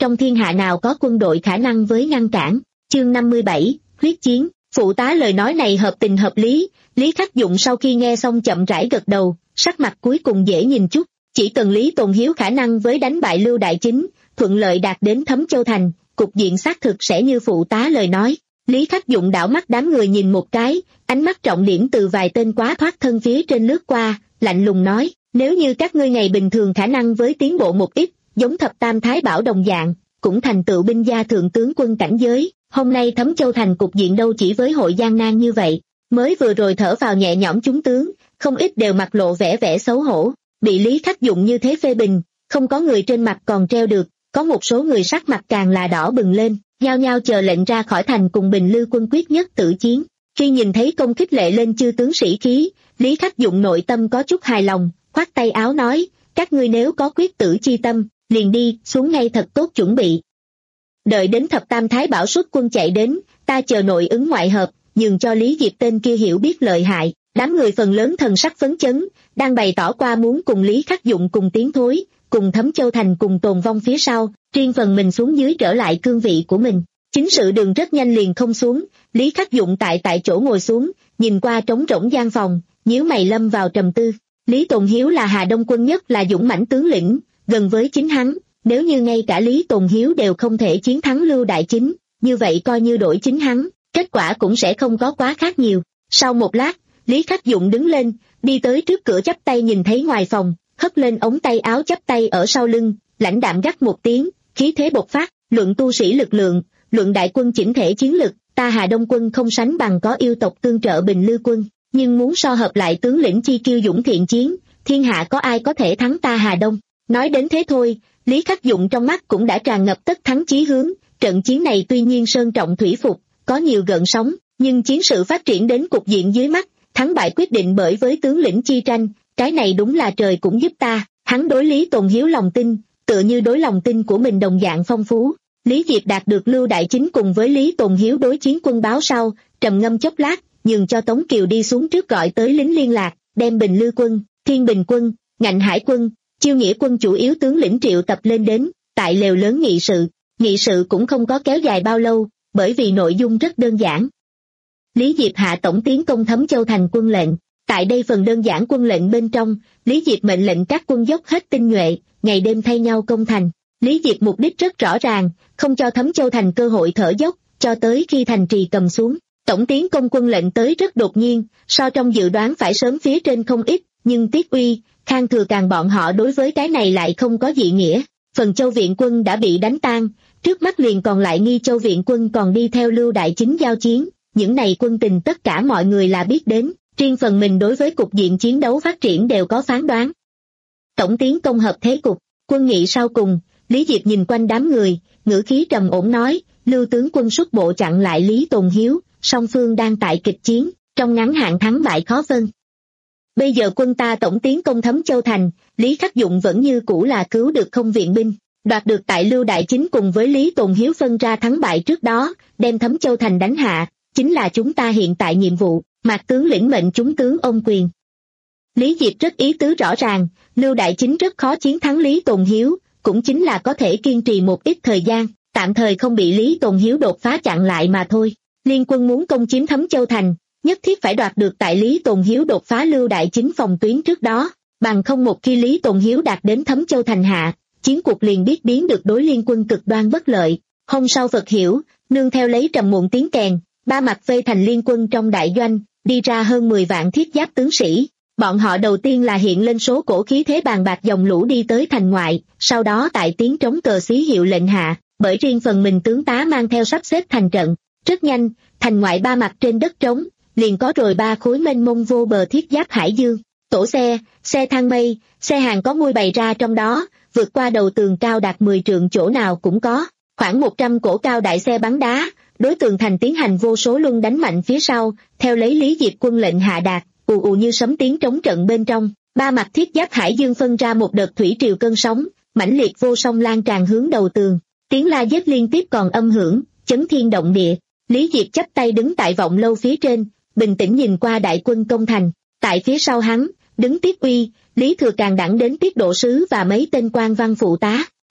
trong thiên hạ nào có quân đội khả năng với ngăn cản. Chương năm mươi bảy, huyết chiến. Phụ tá lời nói này hợp tình hợp lý, Lý Khắc Dụng sau khi nghe xong chậm rãi gật đầu, sắc mặt cuối cùng dễ nhìn chút, chỉ cần Lý Tồn Hiếu khả năng với đánh bại Lưu Đại Chính, thuận lợi đạt đến Thấm Châu Thành, cục diện xác thực sẽ như phụ tá lời nói. Lý Khắc Dụng đảo mắt đám người nhìn một cái, ánh mắt trọng điểm từ vài tên quá thoát thân phía trên lướt qua, lạnh lùng nói, nếu như các ngươi ngày bình thường khả năng với tiến bộ một ít, giống Thập Tam Thái Bảo đồng dạng, cũng thành tựu binh gia thượng tướng quân cảnh giới, hôm nay Thấm Châu Thành cục diện đâu chỉ với hội gian nan như vậy. Mới vừa rồi thở vào nhẹ nhõm chúng tướng, không ít đều mặt lộ vẻ vẻ xấu hổ, bị Lý Khắc Dụng như thế phê bình, không có người trên mặt còn treo được, có một số người sắc mặt càng là đỏ bừng lên, nhao nhao chờ lệnh ra khỏi thành cùng Bình Lư quân quyết nhất tử chiến. Khi nhìn thấy công khích lệ lên chư tướng sĩ khí, Lý Khắc Dụng nội tâm có chút hài lòng, khoát tay áo nói, các ngươi nếu có quyết tử chi tâm, liền đi, xuống ngay thật tốt chuẩn bị. Đợi đến Thập Tam Thái Bảo xuất quân chạy đến, ta chờ nội ứng ngoại hợp, nhường cho Lý Diệp tên kia hiểu biết lợi hại. Đám người phần lớn thần sắc phấn chấn, đang bày tỏ qua muốn cùng Lý Khắc Dụng cùng tiến thối, cùng Thấm Châu Thành cùng tồn vong phía sau, riêng phần mình xuống dưới trở lại cương vị của mình. Chính sự đường rất nhanh liền không xuống, Lý Khắc Dụng tại tại chỗ ngồi xuống, nhìn qua trống rỗng gian phòng, nhíu mày lâm vào trầm tư. Lý Tồn Hiếu là Hà Đông quân nhất là dũng mãnh tướng lĩnh, gần với chính hắn, nếu như ngay cả Lý Tồn Hiếu đều không thể chiến thắng Lưu Đại Chính, như vậy coi như đổi chính hắn, kết quả cũng sẽ không có quá khác nhiều. Sau một lát, Lý Khắc Dụng đứng lên, đi tới trước cửa chắp tay nhìn thấy ngoài phòng, hất lên ống tay áo chắp tay ở sau lưng, lãnh đạm gắt một tiếng, khí thế bộc phát, luận tu sĩ lực lượng, luận đại quân chỉnh thể chiến lực, ta Hà Đông quân không sánh bằng có yêu tộc tương trợ Bình Lư quân, nhưng muốn so hợp lại tướng lĩnh chi kiêu dũng thiện chiến, thiên hạ có ai có thể thắng ta Hà Đông. Nói đến thế thôi, Lý Khắc Dụng trong mắt cũng đã tràn ngập tất thắng chí hướng, trận chiến này tuy nhiên sơn trọng thủy phục, có nhiều gợn sóng, nhưng chiến sự phát triển đến cục diện dưới mắt, thắng bại quyết định bởi với tướng lĩnh chi tranh, cái này đúng là trời cũng giúp ta. Hắn đối Lý Tồn Hiếu lòng tin, tựa như đối lòng tin của mình đồng dạng phong phú. Lý Diệp đạt được Lưu Đại Chính cùng với Lý Tồn Hiếu đối chiến quân báo sau, trầm ngâm chốc lát, nhường cho Tống Kiều đi xuống trước gọi tới lính liên lạc, đem Bình Lư quân, Thiên Bình quân, Ngạnh Hải quân, Chiêu Nghĩa quân chủ yếu tướng lĩnh triệu tập lên đến, tại lều lớn nghị sự. Nghị sự cũng không có kéo dài bao lâu, bởi vì nội dung rất đơn giản. Lý Diệp hạ tổng tiến công Thấm Châu Thành quân lệnh. Tại đây phần đơn giản quân lệnh bên trong, Lý Diệp mệnh lệnh các quân dốc hết tinh nhuệ, ngày đêm thay nhau công thành. Lý Diệp mục đích rất rõ ràng, không cho Thấm Châu Thành cơ hội thở dốc, cho tới khi thành trì cầm xuống. Tổng tiến công quân lệnh tới rất đột nhiên, so trong dự đoán phải sớm phía trên không ít, nhưng Tiết Uy, Khang Thừa Càng bọn họ đối với cái này lại không có dị nghĩa. Phần Châu viện quân đã bị đánh tan, trước mắt liền còn lại Nghi Châu viện quân còn đi theo Lưu Đại Chính giao chiến, những này quân tình tất cả mọi người là biết đến, riêng phần mình đối với cục diện chiến đấu phát triển đều có phán đoán. Tổng tiến công hợp thế cục, quân nghị sau cùng, Lý Diệp nhìn quanh đám người, ngữ khí trầm ổn nói, Lưu tướng quân xuất bộ chặn lại Lý Tồn Hiếu, song phương đang tại kịch chiến, trong ngắn hạn thắng bại khó phân. Bây giờ quân ta tổng tiến công Thấm Châu Thành, Lý Khắc Dụng vẫn như cũ là cứu được không viện binh, đoạt được tại Lưu Đại Chính cùng với Lý Tồn Hiếu phân ra thắng bại trước đó, đem Thấm Châu Thành đánh hạ, chính là chúng ta hiện tại nhiệm vụ. Mạc tướng lĩnh mệnh chúng tướng ôm quyền. Lý Diệp rất ý tứ rõ ràng, Lưu Đại Chính rất khó chiến thắng Lý Tồn Hiếu, cũng chính là có thể kiên trì một ít thời gian, tạm thời không bị Lý Tồn Hiếu đột phá chặn lại mà thôi. Liên quân muốn công chiếm Thấm Châu Thành, nhất thiết phải đoạt được tại Lý Tồn Hiếu đột phá Lưu Đại Chính phòng tuyến trước đó, bằng không một khi Lý Tồn Hiếu đạt đến Thấm Châu Thành hạ, chiến cuộc liền biết biến được đối liên quân cực đoan bất lợi. Hôm sau Phật hiểu, nương theo lấy trầm muộn tiếng kèn, ba mặt vây thành liên quân trong đại doanh, đi ra hơn mười vạn thiết giáp tướng sĩ. Bọn họ đầu tiên là hiện lên số cổ khí thế bàn bạc dòng lũ đi tới thành ngoại, sau đó tại tiếng trống cờ xí hiệu lệnh hạ, bởi riêng phần mình tướng tá mang theo sắp xếp thành trận. Rất nhanh, thành ngoại ba mặt trên đất trống, liền có rồi ba khối mênh mông vô bờ thiết giáp hải dương, tổ xe, xe thang mây, xe hàng có mui bày ra trong đó, vượt qua đầu tường cao đạt mười trượng chỗ nào cũng có, khoảng một trăm cổ cao đại xe bắn đá, đối tường thành tiến hành vô số luân đánh mạnh phía sau, theo lấy Lý Diệp quân lệnh hạ đạt, ù ù như sấm tiếng trống trận bên trong, ba mặt thiết giáp hải dương phân ra một đợt thủy triều cơn sóng, mãnh liệt vô song lan tràn hướng đầu tường, tiếng la giết liên tiếp còn âm hưởng, chấn thiên động địa. Lý Diệp chắp tay đứng tại vọng lâu phía trên, bình tĩnh nhìn qua đại quân công thành, tại phía sau hắn, đứng Tiết Uy, Lý Thừa Càng đẳng đến tiết độ sứ và mấy tên quan văn phụ tá.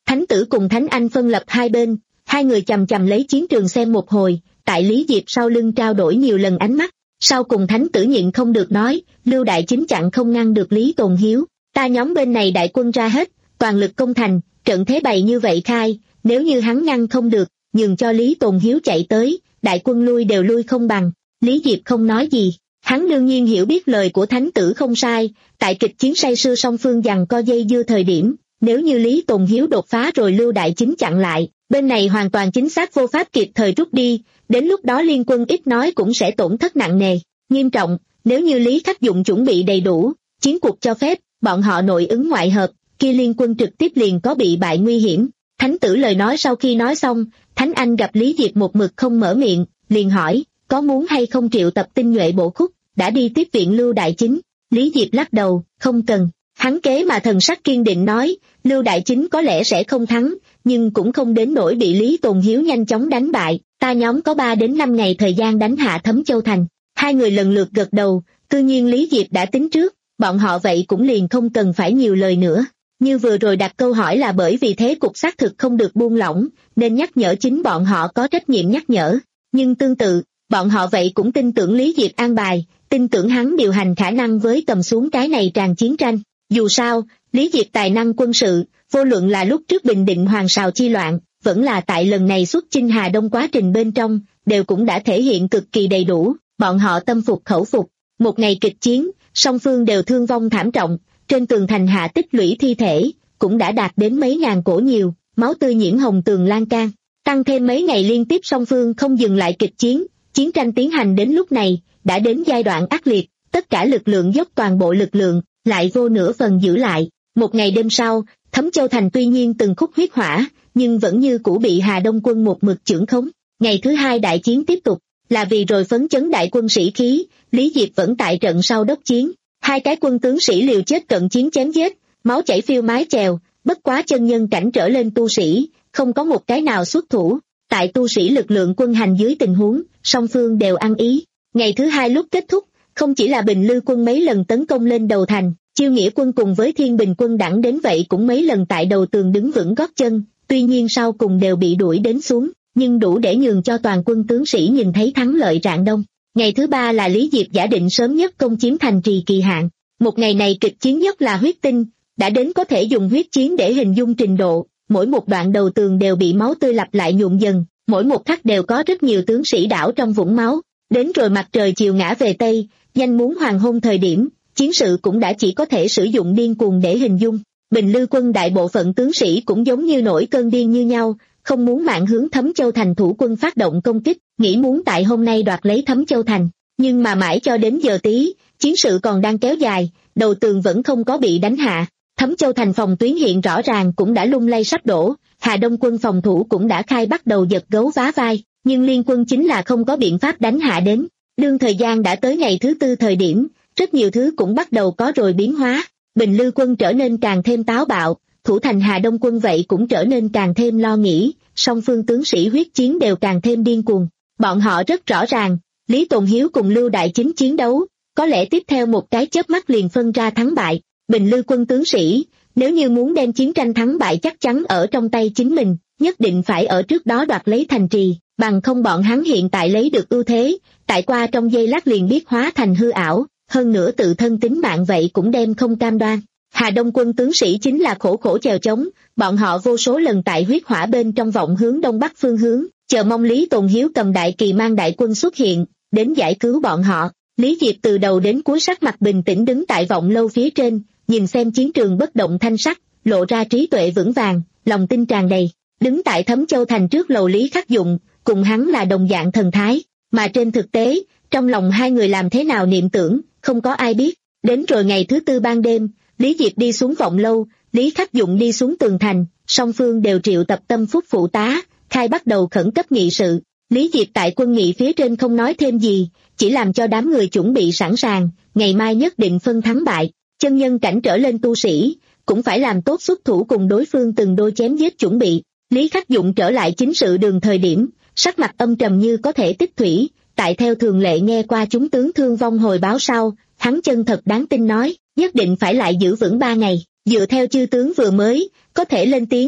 Thánh tử cùng Thánh Anh phân lập hai bên, hai người chằm chằm lấy chiến trường xem một hồi, tại Lý Diệp sau lưng trao đổi nhiều lần ánh mắt. Sau cùng thánh tử nhịn không được nói, Lưu Đại Chính chặn không ngăn được Lý Tồn Hiếu, ta nhóm bên này đại quân ra hết, toàn lực công thành, trận thế bày như vậy khai, nếu như hắn ngăn không được, nhường cho Lý Tồn Hiếu chạy tới, đại quân lui đều lui không bằng. Lý Diệp không nói gì, hắn đương nhiên hiểu biết lời của thánh tử không sai, tại kịch chiến say sưa song phương giằng co dây dưa thời điểm, nếu như Lý Tồn Hiếu đột phá rồi Lưu Đại Chính chặn lại, bên này hoàn toàn chính xác vô pháp kịp thời rút đi, đến lúc đó liên quân ít nói cũng sẽ tổn thất nặng nề, nghiêm trọng. Nếu như Lý Khắc Dụng chuẩn bị đầy đủ, chiến cuộc cho phép, bọn họ nội ứng ngoại hợp, kia liên quân trực tiếp liền có bị bại nguy hiểm. Thánh tử lời nói sau khi nói xong, Thánh Anh gặp Lý Diệp một mực không mở miệng, liền hỏi, có muốn hay không triệu tập tinh nhuệ bổ khúc, đã đi tiếp viện Lưu Đại Chính. Lý Diệp lắc đầu, không cần. Hắn kế mà thần sắc kiên định nói, Lưu Đại Chính có lẽ sẽ không thắng, nhưng cũng không đến nỗi bị Lý Tồn Hiếu nhanh chóng đánh bại, ta nhóm có ba đến năm ngày thời gian đánh hạ Thấm Châu Thành. Hai người lần lượt gật đầu, tự nhiên Lý Diệp đã tính trước, bọn họ vậy cũng liền không cần phải nhiều lời nữa. Như vừa rồi đặt câu hỏi là bởi vì thế cục xác thực không được buông lỏng, nên nhắc nhở chính bọn họ có trách nhiệm nhắc nhở. Nhưng tương tự, bọn họ vậy cũng tin tưởng Lý Diệp an bài, tin tưởng hắn điều hành khả năng với cầm xuống cái này tràn chiến tranh. Dù sao, Lý Diệp tài năng quân sự, vô luận là lúc trước bình định Hoàng Sào chi loạn, vẫn là tại lần này xuất chinh Hà Đông quá trình bên trong, đều cũng đã thể hiện cực kỳ đầy đủ, bọn họ tâm phục khẩu phục. Một ngày kịch chiến, song phương đều thương vong thảm trọng, trên tường thành hạ tích lũy thi thể, cũng đã đạt đến mấy ngàn cổ nhiều, máu tươi nhiễm hồng tường lan can. Tăng thêm mấy ngày liên tiếp song phương không dừng lại kịch chiến, chiến tranh tiến hành đến lúc này, đã đến giai đoạn ác liệt, tất cả lực lượng dốc toàn bộ lực lượng, lại vô nửa phần giữ lại. Một ngày đêm sau, Thấm Châu Thành tuy nhiên từng khúc huyết hỏa, nhưng vẫn như cũ bị Hà Đông quân một mực chưởng khống. Ngày thứ hai đại chiến tiếp tục, là vì rồi phấn chấn đại quân sĩ khí, Lý Diệp vẫn tại trận sau đốc chiến. Hai cái quân tướng sĩ liều chết cận chiến chém giết, máu chảy phiêu mái chèo, bất quá chân nhân cảnh trở lên tu sĩ, không có một cái nào xuất thủ. Tại tu sĩ lực lượng quân hành dưới tình huống, song phương đều ăn ý. Ngày thứ hai lúc kết thúc, không chỉ là Bình Lư quân mấy lần tấn công lên đầu thành, Chiêu Nghĩa quân cùng với Thiên Bình quân đẳng đến vậy cũng mấy lần tại đầu tường đứng vững gót chân, tuy nhiên sau cùng đều bị đuổi đến xuống, nhưng đủ để nhường cho toàn quân tướng sĩ nhìn thấy thắng lợi rạng đông. Ngày thứ ba là Lý Diệp giả định sớm nhất công chiếm thành trì Kỳ Hạn. Một ngày này kịch chiến nhất là huyết tinh, đã đến có thể dùng huyết chiến để hình dung trình độ, mỗi một đoạn đầu tường đều bị máu tươi lặp lại nhuộm dần, mỗi một khắc đều có rất nhiều tướng sĩ đảo trong vũng máu. Đến rồi mặt trời chiều ngã về Tây, nhanh muốn hoàng hôn thời điểm, chiến sự cũng đã chỉ có thể sử dụng điên cuồng để hình dung. Bình Lư quân đại bộ phận tướng sĩ cũng giống như nổi cơn điên như nhau, không muốn mạng hướng Thấm Châu Thành thủ quân phát động công kích, nghĩ muốn tại hôm nay đoạt lấy Thấm Châu Thành. Nhưng mà mãi cho đến giờ tí, chiến sự còn đang kéo dài, đầu tường vẫn không có bị đánh hạ. Thấm Châu Thành phòng tuyến hiện rõ ràng cũng đã lung lay sắp đổ, Hà Đông quân phòng thủ cũng đã khai bắt đầu giật gấu vá vai, nhưng liên quân chính là không có biện pháp đánh hạ đến. Đương thời gian đã tới ngày thứ tư thời điểm, rất nhiều thứ cũng bắt đầu có rồi biến hóa. Bình Lư quân trở nên càng thêm táo bạo, thủ thành Hà Đông quân vậy cũng trở nên càng thêm lo nghĩ, song phương tướng sĩ huyết chiến đều càng thêm điên cuồng. Bọn họ rất rõ ràng, Lý Tồn Hiếu cùng Lưu Đại Chính chiến đấu, có lẽ tiếp theo một cái chớp mắt liền phân ra thắng bại. Bình Lư quân tướng sĩ, nếu như muốn đem chiến tranh thắng bại chắc chắn ở trong tay chính mình, nhất định phải ở trước đó đoạt lấy thành trì, bằng không bọn hắn hiện tại lấy được ưu thế, tại qua trong giây lát liền biết hóa thành hư ảo, hơn nữa tự thân tính mạng vậy cũng đem không cam đoan. Hà Đông quân tướng sĩ chính là khổ khổ chèo chống, bọn họ vô số lần tại huyết hỏa bên trong vọng hướng đông bắc phương hướng, chờ mong Lý Tồn Hiếu cầm đại kỳ mang đại quân xuất hiện, đến giải cứu bọn họ. Lý Diệp từ đầu đến cuối sắc mặt bình tĩnh đứng tại vọng lâu phía trên, nhìn xem chiến trường bất động thanh sắc, lộ ra trí tuệ vững vàng, lòng tin tràn đầy. Đứng tại Thấm Châu Thành trước lầu Lý Khắc Dụng, cùng hắn là đồng dạng thần thái, mà trên thực tế, trong lòng hai người làm thế nào niệm tưởng, không có ai biết. Đến rồi ngày thứ tư ban đêm, Lý Diệp đi xuống vọng lâu, Lý Khắc Dụng đi xuống tường thành, song phương đều triệu tập tâm phúc phụ tá, khai bắt đầu khẩn cấp nghị sự. Lý Diệp tại quân nghị phía trên không nói thêm gì, chỉ làm cho đám người chuẩn bị sẵn sàng, ngày mai nhất định phân thắng bại. Chân nhân cảnh trở lên tu sĩ, cũng phải làm tốt xuất thủ cùng đối phương từng đôi chém giết chuẩn bị. Lý Khắc Dụng trở lại chính sự đường thời điểm, sắc mặt âm trầm như có thể tích thủy, tại theo thường lệ nghe qua chúng tướng thương vong hồi báo sau, hắn chân thật đáng tin nói, nhất định phải lại giữ vững ba ngày, dựa theo chư tướng vừa mới, có thể lên tiếng,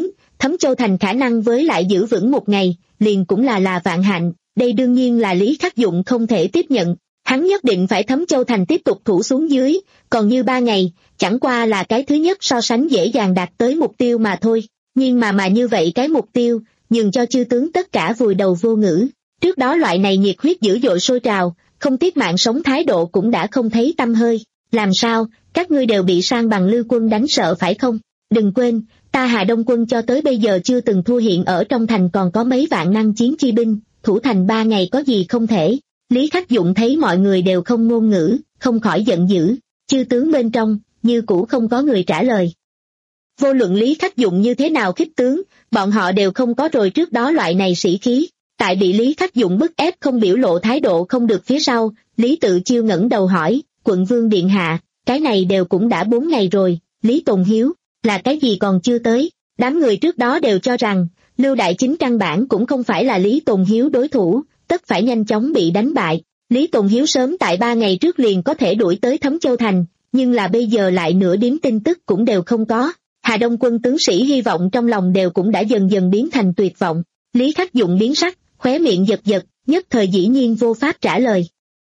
Thấm Châu Thành khả năng với lại giữ vững một ngày, liền cũng là là vạn hạnh, đây đương nhiên là Lý Khắc Dụng không thể tiếp nhận. Hắn nhất định phải Thấm Châu Thành tiếp tục thủ xuống dưới, còn như ba ngày, chẳng qua là cái thứ nhất so sánh dễ dàng đạt tới mục tiêu mà thôi. Nhưng mà mà như vậy cái mục tiêu, nhường cho chư tướng tất cả vùi đầu vô ngữ. Trước đó loại này nhiệt huyết dữ dội sôi trào, không tiếc mạng sống thái độ cũng đã không thấy tăm hơi. Làm sao, các ngươi đều bị sang bằng Lưu quân đánh sợ phải không? Đừng quên, ta Hà Đông quân cho tới bây giờ chưa từng thua, hiện ở trong thành còn có mấy vạn năng chiến chi binh, thủ thành ba ngày có gì không thể. Lý Khắc Dụng thấy mọi người đều không ngôn ngữ, không khỏi giận dữ. Chư tướng bên trong, như cũ không có người trả lời. Vô luận Lý Khắc Dụng như thế nào khích tướng, bọn họ đều không có rồi trước đó loại này sĩ khí. Tại bị Lý Khắc Dụng bức ép không biểu lộ thái độ không được phía sau, Lý Tự Chiêu ngẩng đầu hỏi, quận vương điện hạ, cái này đều cũng đã bốn ngày rồi, Lý Tồn Hiếu, là cái gì còn chưa tới? Đám người trước đó đều cho rằng, Lưu Đại Chính căn bản cũng không phải là Lý Tồn Hiếu đối thủ, tất phải nhanh chóng bị đánh bại. Lý Tồn Hiếu sớm tại ba ngày trước liền có thể đuổi tới Thấm Châu Thành, nhưng là bây giờ lại nửa điểm tin tức cũng đều không có. Hà Đông quân tướng sĩ hy vọng trong lòng đều cũng đã dần dần biến thành tuyệt vọng. Lý Khắc Dụng biến sắc, khóe miệng giật giật, nhất thời dĩ nhiên vô pháp trả lời.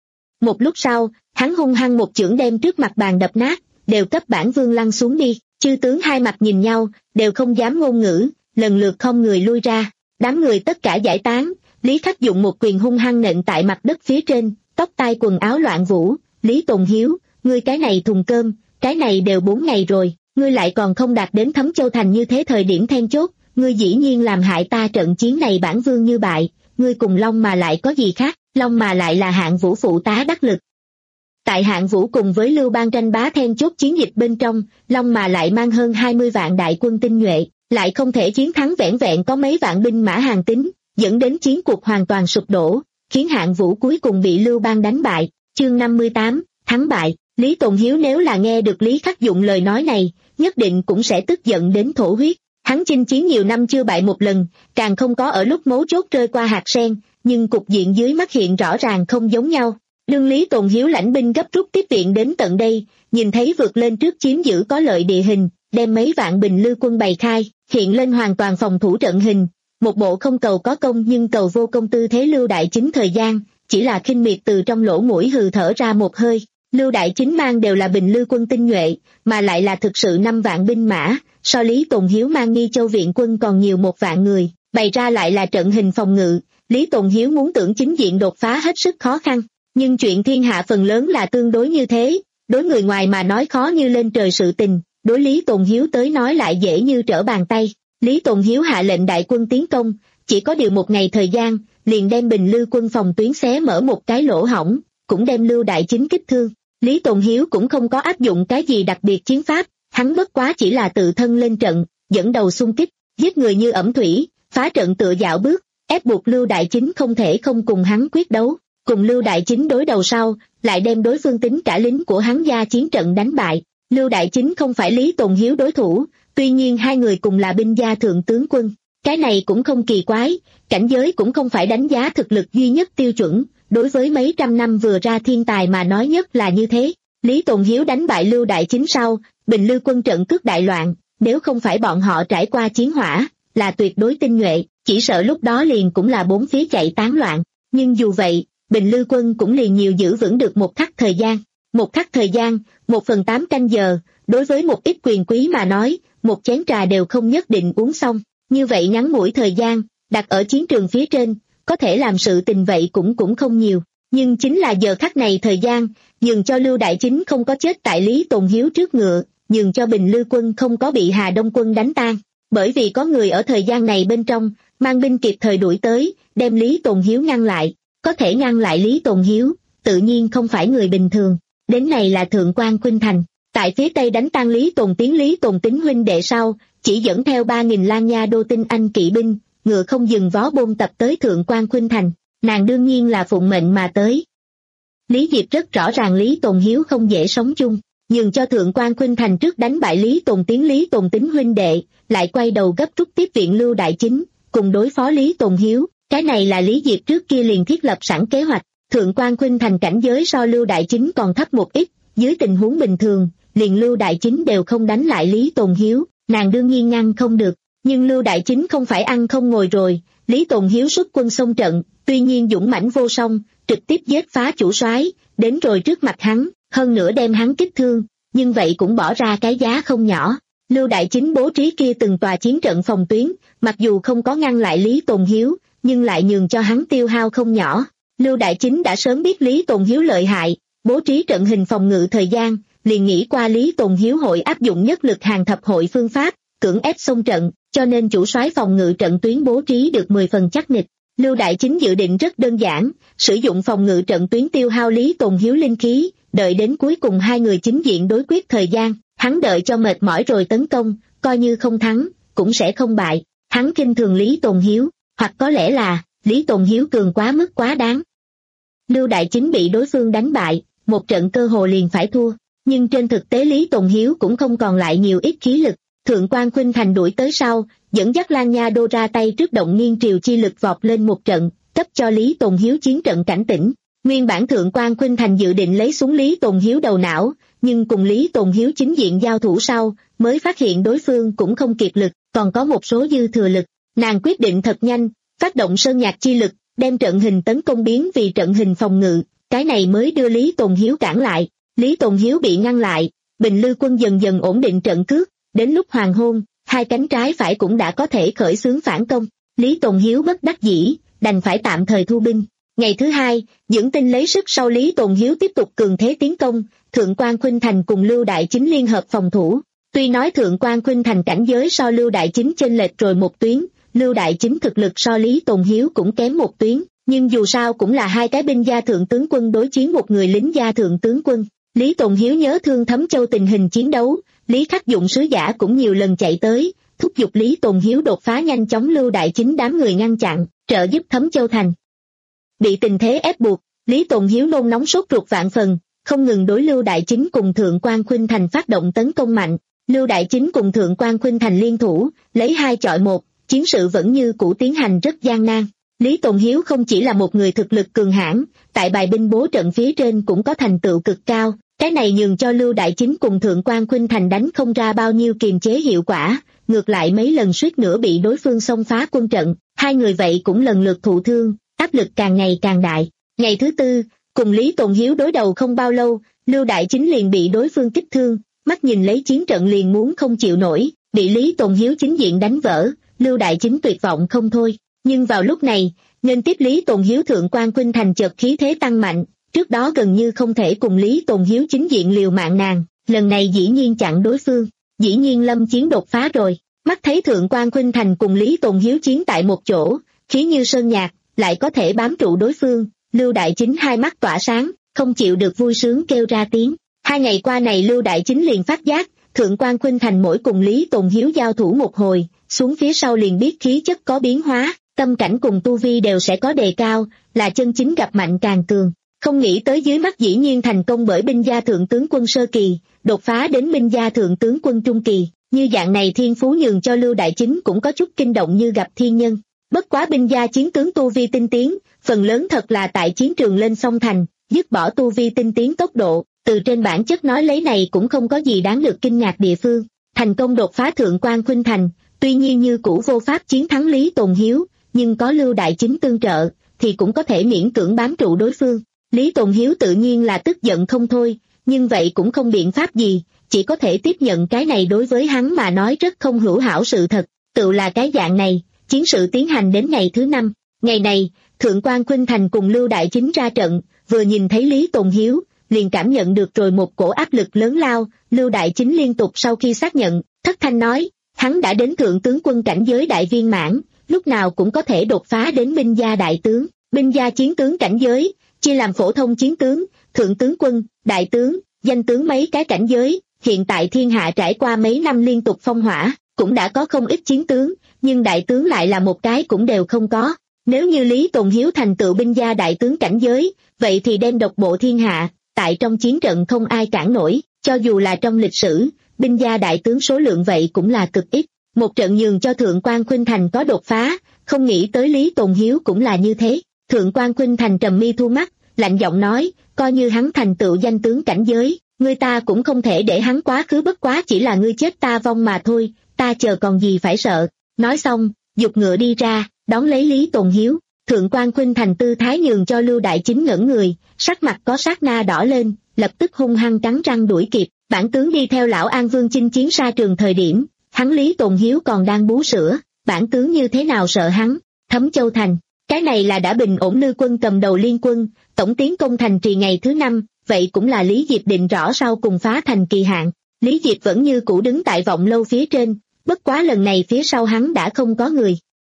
Một lúc sau, hắn hung hăng một chưởng đem trước mặt bàn đập nát, đều cấp bản vương lăn xuống đi. Chư tướng hai mặt nhìn nhau, đều không dám ngôn ngữ, lần lượt không người lui ra. Đám người tất cả giải tán, Lý Khắc Dụng một quyền hung hăng nện tại mặt đất phía trên, tóc tai quần áo loạn vũ. Lý Tồn Hiếu, ngươi cái này thùng cơm, cái này đều bốn ngày rồi, ngươi lại còn không đạt đến Thấm Châu Thành như thế thời điểm then chốt, ngươi dĩ nhiên làm hại ta trận chiến này bản vương như bại, ngươi cùng Long mà lại có gì khác, Long mà lại là Hạng Vũ phụ tá đắc lực. Tại Hạng Vũ cùng với Lưu Bang tranh bá then chốt chiến dịch bên trong, Long mà lại mang hơn hai mươi vạn đại quân tinh nhuệ, lại không thể chiến thắng vẻn vẹn có mấy vạn binh mã hàng tín, dẫn đến chiến cuộc hoàn toàn sụp đổ, khiến Hạng Vũ cuối cùng bị Lưu Bang đánh bại. Chương năm mươi tám, thắng bại. Lý Tồn Hiếu nếu là nghe được Lý Khắc Dụng lời nói này, nhất định cũng sẽ tức giận đến thổ huyết. Hắn chinh chiến nhiều năm chưa bại một lần, càng không có ở lúc mấu chốt rơi qua hạt sen, nhưng cục diện dưới mắt hiện rõ ràng không giống nhau. Đương Lý Tồn Hiếu lãnh binh gấp rút tiếp viện đến tận đây, nhìn thấy vượt lên trước chiếm giữ có lợi địa hình, đem mấy vạn bình Lưu quân bày khai, hiện lên hoàn toàn phòng thủ trận hình, một bộ không cầu có công nhưng cầu vô công tư thế. Lưu Đại Chính thời gian, chỉ là khinh miệt từ trong lỗ mũi hừ thở ra một hơi. Lưu Đại Chính mang đều là bình Lưu quân tinh nhuệ, mà lại là thực sự năm vạn binh mã, so Lý Tồn Hiếu mang Nghi Châu viện quân còn nhiều một vạn người, bày ra lại là trận hình phòng ngự. Lý Tồn Hiếu muốn tưởng chính diện đột phá hết sức khó khăn, nhưng chuyện thiên hạ phần lớn là tương đối như thế, đối người ngoài mà nói khó như lên trời sự tình, đối Lý Tồn Hiếu tới nói lại dễ như trở bàn tay. Lý Tồn Hiếu hạ lệnh đại quân tiến công, chỉ có điều một ngày thời gian, liền đem bình Lưu quân phòng tuyến xé mở một cái lỗ hổng, cũng đem Lưu Đại Chính kích thương. Lý Tồn Hiếu cũng không có áp dụng cái gì đặc biệt chiến pháp, hắn bất quá chỉ là tự thân lên trận, dẫn đầu xung kích, giết người như ẩm thủy, phá trận tựa dạo bước, ép buộc Lưu Đại Chính không thể không cùng hắn quyết đấu. Cùng Lưu Đại Chính đối đầu sau, lại đem đối phương tính cả lính của hắn gia chiến trận đánh bại. Lưu Đại Chính không phải Lý Tồn Hiếu đối thủ, tuy nhiên hai người cùng là binh gia thượng tướng quân. Cái này cũng không kỳ quái, cảnh giới cũng không phải đánh giá thực lực duy nhất tiêu chuẩn, đối với mấy trăm năm vừa ra thiên tài mà nói nhất là như thế. Lý Tồn Hiếu đánh bại Lưu Đại Chính sau, bình Lưu quân trận cướp đại loạn, nếu không phải bọn họ trải qua chiến hỏa, là tuyệt đối tinh nhuệ, chỉ sợ lúc đó liền cũng là bốn phía chạy tán loạn. Nhưng dù vậy, bình Lưu quân cũng liền nhiều giữ vững được một khắc thời gian. Một khắc thời gian, một phần tám canh giờ, đối với một ít quyền quý mà nói, một chén trà đều không nhất định uống xong. Như vậy ngắn ngủi thời gian, đặt ở chiến trường phía trên, có thể làm sự tình vậy cũng cũng không nhiều. Nhưng chính là giờ khắc này thời gian, nhường cho Lưu Đại Chính không có chết tại Lý Tồn Hiếu trước ngựa, nhường cho bình Lưu quân không có bị Hà Đông quân đánh tan. Bởi vì có người ở thời gian này bên trong, mang binh kịp thời đuổi tới, đem Lý Tồn Hiếu ngăn lại. Có thể ngăn lại Lý Tồn Hiếu, tự nhiên không phải người bình thường. Đến này là Thượng Quan Khuynh Thành, tại phía tây đánh tan Lý Tồn Tiến Lý Tồn Tính huynh đệ sau, chỉ dẫn theo ba nghìn Lan Nha đô tinh anh kỵ binh, ngựa không dừng vó bôn tập tới Thượng Quan Khuynh Thành, nàng đương nhiên là phụng mệnh mà tới. Lý Diệp rất rõ ràng Lý Tồn Hiếu không dễ sống chung, nhường cho Thượng Quan Khuynh Thành trước đánh bại Lý Tồn Tiến Lý Tồn Tính huynh đệ, lại quay đầu gấp rút tiếp viện Lưu Đại Chính, cùng đối phó Lý Tồn Hiếu. Cái này là Lý Diệp trước kia liền thiết lập sẵn kế hoạch. Thượng Quan Khuynh Thành cảnh giới so Lưu Đại Chính còn thấp một ít, dưới tình huống bình thường, liền Lưu Đại Chính đều không đánh lại Lý Tồn Hiếu, nàng đương nhiên ngăn không được. Nhưng Lưu Đại Chính không phải ăn không ngồi rồi, Lý Tồn Hiếu xuất quân xông trận, tuy nhiên dũng mãnh vô song, trực tiếp giết phá chủ soái, đến rồi trước mặt hắn, hơn nữa đem hắn kích thương, nhưng vậy cũng bỏ ra cái giá không nhỏ. Lưu Đại Chính bố trí kia từng tòa chiến trận phòng tuyến, mặc dù không có ngăn lại Lý Tồn Hiếu, nhưng lại nhường cho hắn tiêu hao không nhỏ. Lưu Đại Chính đã sớm biết Lý Tồn Hiếu lợi hại, bố trí trận hình phòng ngự thời gian, liền nghĩ qua Lý Tồn Hiếu hội áp dụng nhất lực hàng thập hội phương pháp, cưỡng ép xông trận, cho nên chủ soái phòng ngự trận tuyến bố trí được mười phần chắc nịch. Lưu Đại Chính dự định rất đơn giản, sử dụng phòng ngự trận tuyến tiêu hao Lý Tồn Hiếu linh khí, đợi đến cuối cùng hai người chính diện đối quyết thời gian, hắn đợi cho mệt mỏi rồi tấn công, coi như không thắng, cũng sẽ không bại. Hắn khinh thường Lý Tồn Hiếu, hoặc có lẽ là Lý Tồn Hiếu cường quá mức quá đáng. Lưu Đại Chính bị đối phương đánh bại, một trận cơ hồ liền phải thua, nhưng trên thực tế Lý Tồn Hiếu cũng không còn lại nhiều ít khí lực. Thượng quan Khuynh Thành đuổi tới sau, dẫn dắt Lan Nha Đô ra tay trước động nghiêng triều chi lực vọt lên một trận, cấp cho Lý Tồn Hiếu chiến trận cảnh tỉnh. Nguyên bản Thượng quan Khuynh Thành dự định lấy súng Lý Tồn Hiếu đầu não, nhưng cùng Lý Tồn Hiếu chính diện giao thủ sau, mới phát hiện đối phương cũng không kiệt lực, còn có một số dư thừa lực. Nàng quyết định thật nhanh, phát động sơn nhạc chi lực, đem trận hình tấn công biến vì trận hình phòng ngự, cái này mới đưa Lý Tồn Hiếu cản lại. Lý Tồn Hiếu bị ngăn lại, Bình Lư quân dần dần ổn định trận cước, đến lúc hoàng hôn, hai cánh trái phải cũng đã có thể khởi xướng phản công. Lý Tồn Hiếu bất đắc dĩ, đành phải tạm thời thu binh. Ngày thứ hai, dưỡng tinh lấy sức sau Lý Tồn Hiếu tiếp tục cường thế tiến công, Thượng quan Khuynh Thành cùng Lưu Đại Chính liên hợp phòng thủ. Tuy nói Thượng quan Khuynh Thành cảnh giới so Lưu Đại Chính chênh lệch rồi một tuyến, Lưu Đại Chính thực lực so Lý Tồn Hiếu cũng kém một tuyến, nhưng dù sao cũng là hai cái binh gia thượng tướng quân đối chiến một người lính gia thượng tướng quân. Lý Tồn Hiếu nhớ thương Thấm Châu tình hình chiến đấu, Lý Khắc Dụng sứ giả cũng nhiều lần chạy tới, thúc giục Lý Tồn Hiếu đột phá nhanh chóng Lưu Đại Chính đám người ngăn chặn, trợ giúp Thấm Châu thành. Bị tình thế ép buộc, Lý Tồn Hiếu nôn nóng sốt ruột vạn phần, không ngừng đối Lưu Đại Chính cùng Thượng quan Khuynh Thành phát động tấn công mạnh. Lưu Đại Chính cùng Thượng quan Khuynh Thành liên thủ, lấy hai chọi một, chiến sự vẫn như cũ tiến hành rất gian nan. Lý Tồn Hiếu không chỉ là một người thực lực cường hãn, tại bài binh bố trận phía trên cũng có thành tựu cực cao, cái này nhường cho Lưu Đại Chính cùng Thượng quan Khuynh Thành đánh không ra bao nhiêu kiềm chế hiệu quả, ngược lại mấy lần suýt nữa bị đối phương xông phá quân trận, hai người vậy cũng lần lượt thụ thương, áp lực càng ngày càng đại. Ngày thứ tư, cùng Lý Tồn Hiếu đối đầu không bao lâu, Lưu Đại Chính liền bị đối phương kích thương, mắt nhìn lấy chiến trận liền muốn không chịu nổi, bị Lý Tồn Hiếu chính diện đánh vỡ, Lưu Đại Chính tuyệt vọng không thôi. Nhưng vào lúc này, nên tiếp Lý Tồn Hiếu Thượng quan Khuynh Thành chợt khí thế tăng mạnh, trước đó gần như không thể cùng Lý Tồn Hiếu chính diện liều mạng nàng, lần này dĩ nhiên chặn đối phương, dĩ nhiên lâm chiến đột phá rồi. Mắt thấy Thượng quan Khuynh Thành cùng Lý Tồn Hiếu chiến tại một chỗ, khí như sơn nhạc, lại có thể bám trụ đối phương, Lưu Đại Chính hai mắt tỏa sáng, không chịu được vui sướng kêu ra tiếng. Hai ngày qua này Lưu Đại Chính liền phát giác, Thượng quan Khuynh Thành mỗi cùng Lý Tồn Hiếu giao thủ một hồi, xuống phía sau liền biết khí chất có biến hóa, tâm cảnh cùng tu vi đều sẽ có đề cao, là chân chính gặp mạnh càng cường. Không nghĩ tới dưới mắt dĩ nhiên thành công bởi binh gia thượng tướng quân sơ kỳ, đột phá đến binh gia thượng tướng quân trung kỳ, như dạng này thiên phú nhường cho Lưu Đại Chính cũng có chút kinh động như gặp thiên nhân. Bất quá binh gia chiến tướng tu vi tinh tiến, phần lớn thật là tại chiến trường lên sông thành, dứt bỏ tu vi tinh tiến tốc độ, từ trên bản chất nói lấy này cũng không có gì đáng được kinh ngạc địa phương. Thành công đột phá Thượng quan Khuynh Thành, tuy nhiên như cũ vô pháp chiến thắng Lý Tồn Hiếu, nhưng có Lưu Đại Chính tương trợ, thì cũng có thể miễn cưỡng bám trụ đối phương. Lý Tồn Hiếu tự nhiên là tức giận không thôi, nhưng vậy cũng không biện pháp gì, chỉ có thể tiếp nhận cái này đối với hắn mà nói rất không hữu hảo sự thật, tự là cái dạng này. Chiến sự tiến hành đến ngày thứ năm, ngày này, Thượng quan Khuynh Thành cùng Lưu Đại Chính ra trận, vừa nhìn thấy Lý Tồn Hiếu, liền cảm nhận được rồi một cổ áp lực lớn lao. Lưu Đại Chính liên tục sau khi xác nhận, thất thanh nói, hắn đã đến thượng tướng quân cảnh giới đại viên mãn, lúc nào cũng có thể đột phá đến binh gia đại tướng. Binh gia chiến tướng cảnh giới, chia làm phổ thông chiến tướng, thượng tướng quân, đại tướng, danh tướng mấy cái cảnh giới, hiện tại thiên hạ trải qua mấy năm liên tục phong hỏa, cũng đã có không ít chiến tướng, nhưng đại tướng lại là một cái cũng đều không có. Nếu như Lý Tồn Hiếu thành tựu binh gia đại tướng cảnh giới, vậy thì đem độc bộ thiên hạ, tại trong chiến trận không ai cản nổi, cho dù là trong lịch sử, binh gia đại tướng số lượng vậy cũng là cực ít. Một trận nhường cho Thượng quan Khuynh Thành có đột phá, không nghĩ tới Lý Tồn Hiếu cũng là như thế. Thượng quan Khuynh Thành trầm mi thu mắt, lạnh giọng nói, coi như hắn thành tựu danh tướng cảnh giới, người ta cũng không thể để hắn quá khứ, bất quá chỉ là ngươi chết ta vong mà thôi, ta chờ còn gì phải sợ. Nói xong, giục ngựa đi ra, đón lấy Lý Tồn Hiếu. Thượng quan Khuynh Thành tư thái nhường cho Lưu Đại Chính ngẩn người, sắc mặt có sát na đỏ lên, lập tức hung hăng cắn răng đuổi kịp. Bản tướng đi theo lão An Vương chinh chiến xa trường thời điểm, hắn Lý Tồn Hiếu còn đang bú sữa, bản tướng như thế nào sợ hắn. Thấm Châu Thành, cái này là đã bình ổn Lư quân cầm đầu liên quân, tổng tiến công thành trì ngày thứ năm, vậy cũng là Lý Diệp định rõ sau cùng phá thành kỳ hạn. Lý Diệp vẫn như cũ đứng tại vọng lâu phía trên, bất quá lần này phía sau hắn đã không có người.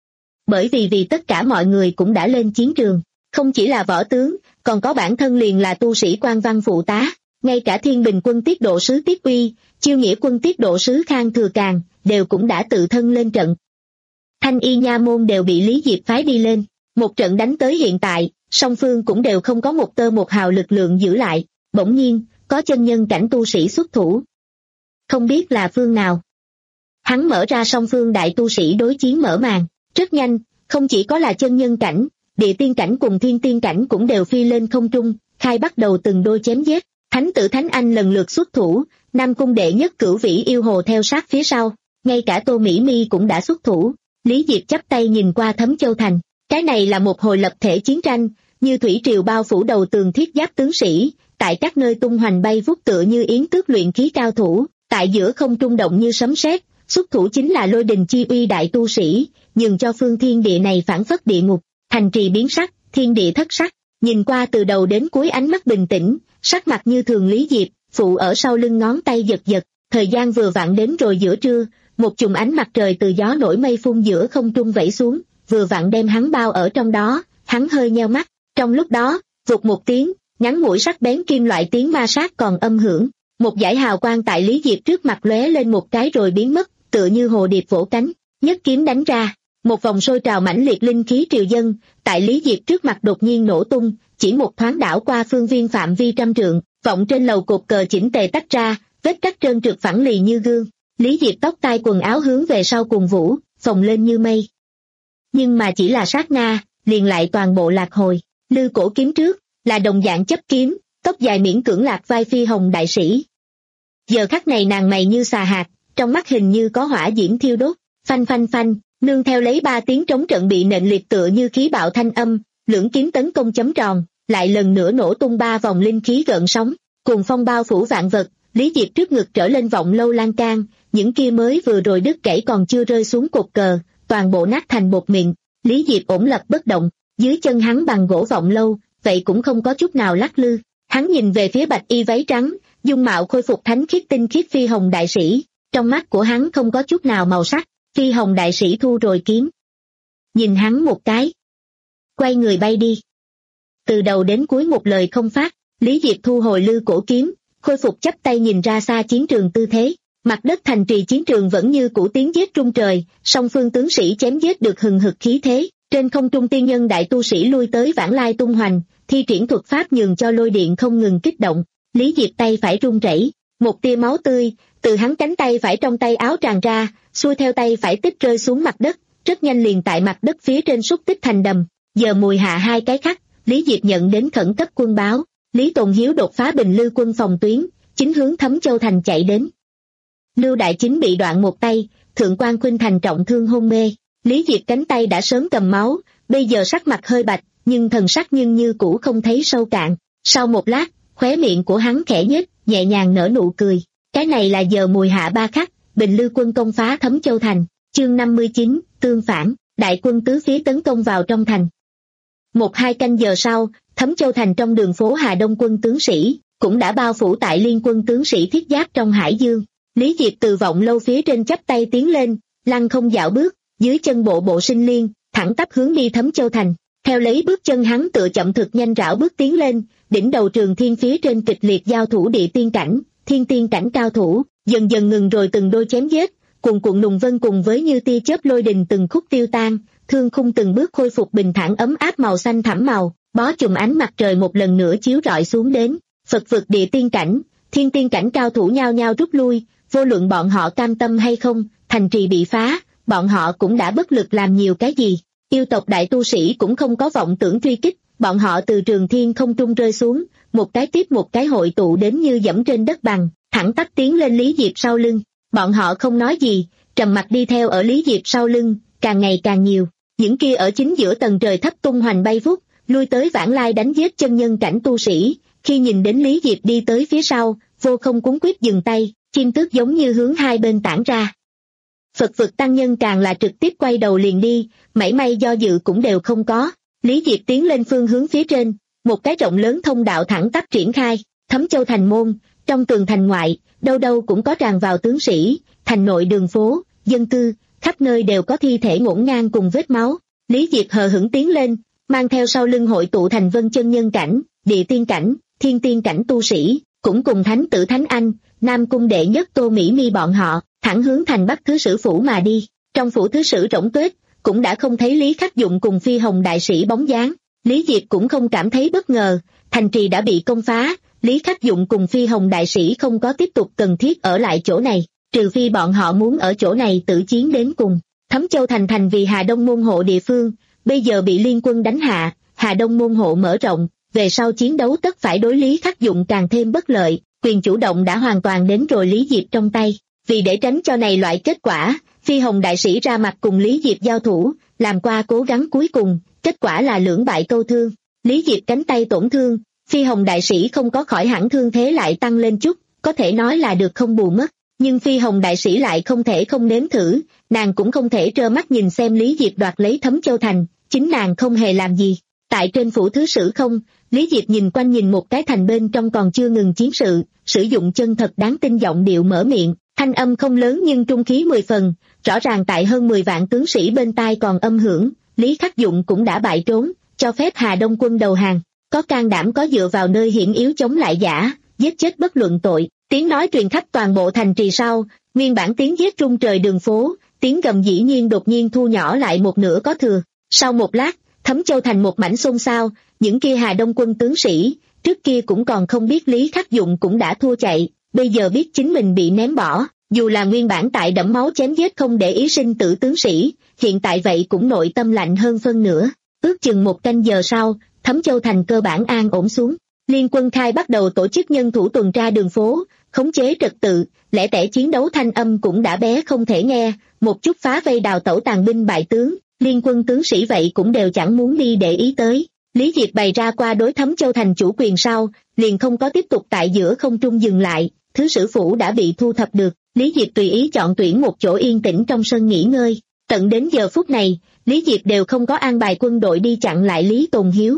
Bởi vì vì tất cả mọi người cũng đã lên chiến trường, không chỉ là võ tướng, còn có bản thân liền là tu sĩ quan văn phụ tá, ngay cả Thiên Bình quân tiết độ sứ Tiết Uy, Chiêu Nghĩa quân tiết độ sứ Khang Thừa Càn, đều cũng đã tự thân lên trận. Thanh Y nha môn đều bị Lý Diệp phái đi lên, một trận đánh tới hiện tại, song phương cũng đều không có một tơ một hào lực lượng giữ lại, bỗng nhiên, có chân nhân cảnh tu sĩ xuất thủ. Không biết là phương nào. Hắn mở ra song phương đại tu sĩ đối chiến mở màn, rất nhanh, không chỉ có là chân nhân cảnh, địa tiên cảnh cùng thiên tiên cảnh cũng đều phi lên không trung, khai bắt đầu từng đôi chém giết. Thánh tử Thánh Anh lần lượt xuất thủ, Nam cung đệ nhất Cửu Vĩ yêu hồ theo sát phía sau, ngay cả Tô Mỹ Mi cũng đã xuất thủ. Lý Diệp chắp tay nhìn qua Thấm Châu Thành, cái này là một hồi lập thể chiến tranh, như thủy triều bao phủ đầu tường thiết giáp tướng sĩ, tại các nơi tung hoành bay vút tựa như yến tước luyện khí cao thủ, tại giữa không trung động như sấm sét, xuất thủ chính là Lôi Đình chi uy đại tu sĩ, nhường cho phương thiên địa này phảng phất địa ngục, thành trì biến sắc, thiên địa thất sắc. Nhìn qua từ đầu đến cuối ánh mắt bình tĩnh, sắc mặt như thường Lý Diệp, phụ ở sau lưng ngón tay giật giật, thời gian vừa vặn đến rồi giữa trưa, một chùm ánh mặt trời từ gió nổi mây phun giữa không trung vẫy xuống, vừa vặn đem hắn bao ở trong đó, hắn hơi nheo mắt, trong lúc đó, vụt một tiếng, ngắn mũi sắc bén kim loại tiếng ma sát còn âm hưởng, một dải hào quang tại Lý Diệp trước mặt lóe lên một cái rồi biến mất, tựa như hồ điệp vỗ cánh, nhất kiếm đánh ra, một vòng sôi trào mãnh liệt linh khí triều dân, tại Lý Diệp trước mặt đột nhiên nổ tung, chỉ một thoáng đảo qua phương viên phạm vi trăm trượng, vọng trên lầu cột cờ chỉnh tề tách ra, vết cắt trơn trượt phẳng lì như gương. Lý Diệp tóc tai quần áo hướng về sau cuồng vũ, phồng lên như mây. Nhưng mà chỉ là sát na, liền lại toàn bộ lạc hồi. Lư cổ kiếm trước, là đồng dạng chấp kiếm, tóc dài miễn cưỡng lạc vai phi hồng đại sĩ. Giờ khắc này nàng mày như xà hạt, trong mắt hình như có hỏa diễm thiêu đốt, phanh phanh phanh, nương theo lấy ba tiếng trống trận bị nện liệt tựa như khí bạo thanh âm, lưỡng kiếm tấn công chấm tròn, lại lần nữa nổ tung ba vòng linh khí gợn sóng, cùng phong bao phủ vạn vật. Lý Diệp trước ngực trở lên vọng lâu lan can, những kia mới vừa rồi đứt gãy còn chưa rơi xuống cột cờ, toàn bộ nát thành bột mịn. Lý Diệp ổn lập bất động, dưới chân hắn bằng gỗ vọng lâu, vậy cũng không có chút nào lắc lư. Hắn nhìn về phía bạch y váy trắng, dung mạo khôi phục thánh khiết tinh khiết phi hồng đại sĩ, trong mắt của hắn không có chút nào màu sắc. Phi hồng đại sĩ thu rồi kiếm, nhìn hắn một cái, quay người bay đi. Từ đầu đến cuối một lời không phát, Lý Diệp thu hồi lư cổ kiếm, khôi phục chắp tay nhìn ra xa chiến trường tư thế. Mặt đất thành trì chiến trường vẫn như cũ tiếng giết trung trời, song phương tướng sĩ chém giết được hừng hực khí thế. Trên không trung tiên nhân đại tu sĩ lui tới vãng lai tung hoành, thi triển thuật pháp nhường cho lôi điện không ngừng kích động. Lý Diệp tay phải run rẩy, một tia máu tươi từ hắn cánh tay phải trong tay áo tràn ra, xuôi theo tay phải tích rơi xuống mặt đất, rất nhanh liền tại mặt đất phía trên xúc tích thành đầm. Giờ mùi hạ hai cái khắc, Lý Diệp nhận đến khẩn cấp quân báo, Lý Tồn Hiếu đột phá Bình Lư quân phòng tuyến, chính hướng Thấm Châu Thành chạy đến. Lưu Đại Chính bị đoạn một tay, Thượng quan Khuynh Thành trọng thương hôn mê, Lý Diệp cánh tay đã sớm cầm máu, bây giờ sắc mặt hơi bạch, nhưng thần sắc nhưng như cũ không thấy sâu cạn. Sau một lát, khóe miệng của hắn khẽ nhếch, nhẹ nhàng nở nụ cười. Cái này là giờ mùi hạ ba khắc, Bình Lư quân công phá Thấm Châu Thành, chương năm mươi chín, tương phản, đại quân tứ phía tấn công vào trong thành. Một hai canh giờ sau, Thấm Châu Thành trong đường phố Hà Đông quân tướng sĩ, cũng đã bao phủ tại liên quân tướng sĩ thiết giáp trong hải dương. Lý Diệp từ vọng lâu phía trên chắp tay tiến lên, lăng không dạo bước, dưới chân bộ bộ sinh liên, thẳng tắp hướng đi Thấm Châu Thành. Theo lấy bước chân hắn tựa chậm thực nhanh rảo bước tiến lên, đỉnh đầu Trường Thiên phía trên kịch liệt giao thủ địa tiên cảnh, thiên tiên cảnh cao thủ, dần dần ngừng rồi từng đôi chém giết, cuồn cuộn nùng vân cùng với như tia chớp lôi đình từng khúc tiêu tan, thương khung từng bước khôi phục bình thản ấm áp màu xanh thẳm màu, bó chùm ánh mặt trời một lần nữa chiếu rọi xuống đến, Phật vực địa tiên cảnh, thiên tiên cảnh cao thủ nhao nhao rút lui, vô luận bọn họ cam tâm hay không, thành trì bị phá, bọn họ cũng đã bất lực làm nhiều cái gì. Yêu tộc đại tu sĩ cũng không có vọng tưởng truy kích, bọn họ từ Trường Thiên không trung rơi xuống, một cái tiếp một cái hội tụ đến như dẫm trên đất bằng, thẳng tắp tiến lên Lý Diệp sau lưng. Bọn họ không nói gì, trầm mặc đi theo ở Lý Diệp sau lưng, càng ngày càng nhiều. Những kia ở chính giữa tầng trời thấp tung hoành bay vút, lui tới vãng lai đánh giết chân nhân cảnh tu sĩ, khi nhìn đến Lý Diệp đi tới phía sau, vô không cuống quýt dừng tay, chim tước giống như hướng hai bên tản ra. Phật vực tăng nhân càng là trực tiếp quay đầu liền đi, mảy may do dự cũng đều không có. Lý Diệp tiến lên phương hướng phía trên, một cái rộng lớn thông đạo thẳng tắp triển khai, Thấm Châu thành môn, trong tường thành ngoại, đâu đâu cũng có tràn vào tướng sĩ, thành nội đường phố, dân cư, khắp nơi đều có thi thể ngổn ngang cùng vết máu. Lý Diệp hờ hững tiến lên, mang theo sau lưng hội tụ thành vân chân nhân cảnh, địa tiên cảnh, thiên tiên cảnh tu sĩ, cũng cùng thánh tử Thánh Anh, Nam cung đệ nhất Tô Mỹ Mi bọn họ, thẳng hướng thành Bắc thứ sử phủ mà đi. Trong phủ thứ sử rỗng tuếch, cũng đã không thấy Lý Khắc Dụng cùng Phi Hồng đại sĩ bóng dáng. Lý Diệp cũng không cảm thấy bất ngờ, thành trì đã bị công phá, Lý Khắc Dụng cùng Phi Hồng đại sĩ không có tiếp tục cần thiết ở lại chỗ này, trừ phi bọn họ muốn ở chỗ này tự chiến đến cùng. Thấm Châu thành thành vì Hà Đông môn hộ địa phương, bây giờ bị liên quân đánh hạ, Hà Đông môn hộ mở rộng, về sau chiến đấu tất phải đối Lý Khắc Dụng càng thêm bất lợi, quyền chủ động đã hoàn toàn đến rồi Lý Diệp trong tay. Vì để tránh cho này loại kết quả, Phi Hồng đại sĩ ra mặt cùng Lý Diệp giao thủ, làm qua cố gắng cuối cùng, kết quả là lưỡng bại câu thương. Lý Diệp cánh tay tổn thương, Phi Hồng đại sĩ không có khỏi hẳn thương thế lại tăng lên chút, có thể nói là được không bù mất. Nhưng Phi Hồng đại sĩ lại không thể không nếm thử, nàng cũng không thể trơ mắt nhìn xem Lý Diệp đoạt lấy Thấm Châu thành, chính nàng không hề làm gì. Tại trên phủ thứ sử không, Lý Diệp nhìn quanh nhìn một cái thành bên trong còn chưa ngừng chiến sự, sử dụng chân thật đáng tin giọng điệu mở miệng, thanh âm không lớn nhưng trung khí mười phần, rõ ràng tại hơn mười vạn tướng sĩ bên tai còn âm hưởng, Lý Khắc Dụng cũng đã bại trốn, cho phép Hà Đông quân đầu hàng, có can đảm có dựa vào nơi hiểm yếu chống lại giả, giết chết bất luận tội. Tiếng nói truyền khắp toàn bộ thành trì sau, nguyên bản tiếng giết rung trời đường phố, tiếng gầm dĩ nhiên đột nhiên thu nhỏ lại một nửa có thừa. Sau một lát, Thấm Châu thành một mảnh xôn xao, những kia Hà Đông quân tướng sĩ, trước kia cũng còn không biết Lý Khắc Dụng cũng đã thua chạy, bây giờ biết chính mình bị ném bỏ, dù là nguyên bản tại đẫm máu chém giết không để ý sinh tử tướng sĩ, hiện tại vậy cũng nội tâm lạnh hơn phân nửa. Ước chừng một canh giờ sau, Thấm Châu thành cơ bản an ổn xuống. Liên quân khai bắt đầu tổ chức nhân thủ tuần tra đường phố, khống chế trật tự, lẻ tẻ chiến đấu thanh âm cũng đã bé không thể nghe, một chút phá vây đào tẩu tàn binh bại tướng, liên quân tướng sĩ vậy cũng đều chẳng muốn đi để ý tới. Lý Diệp bày ra qua đối Thấm Châu thành chủ quyền sau, liền không có tiếp tục tại giữa không trung dừng lại, thứ sử phủ đã bị thu thập được, Lý Diệp tùy ý chọn tuyển một chỗ yên tĩnh trong sân nghỉ ngơi. Tận đến giờ phút này, Lý Diệp đều không có an bài quân đội đi chặn lại Lý Tồn Hiếu.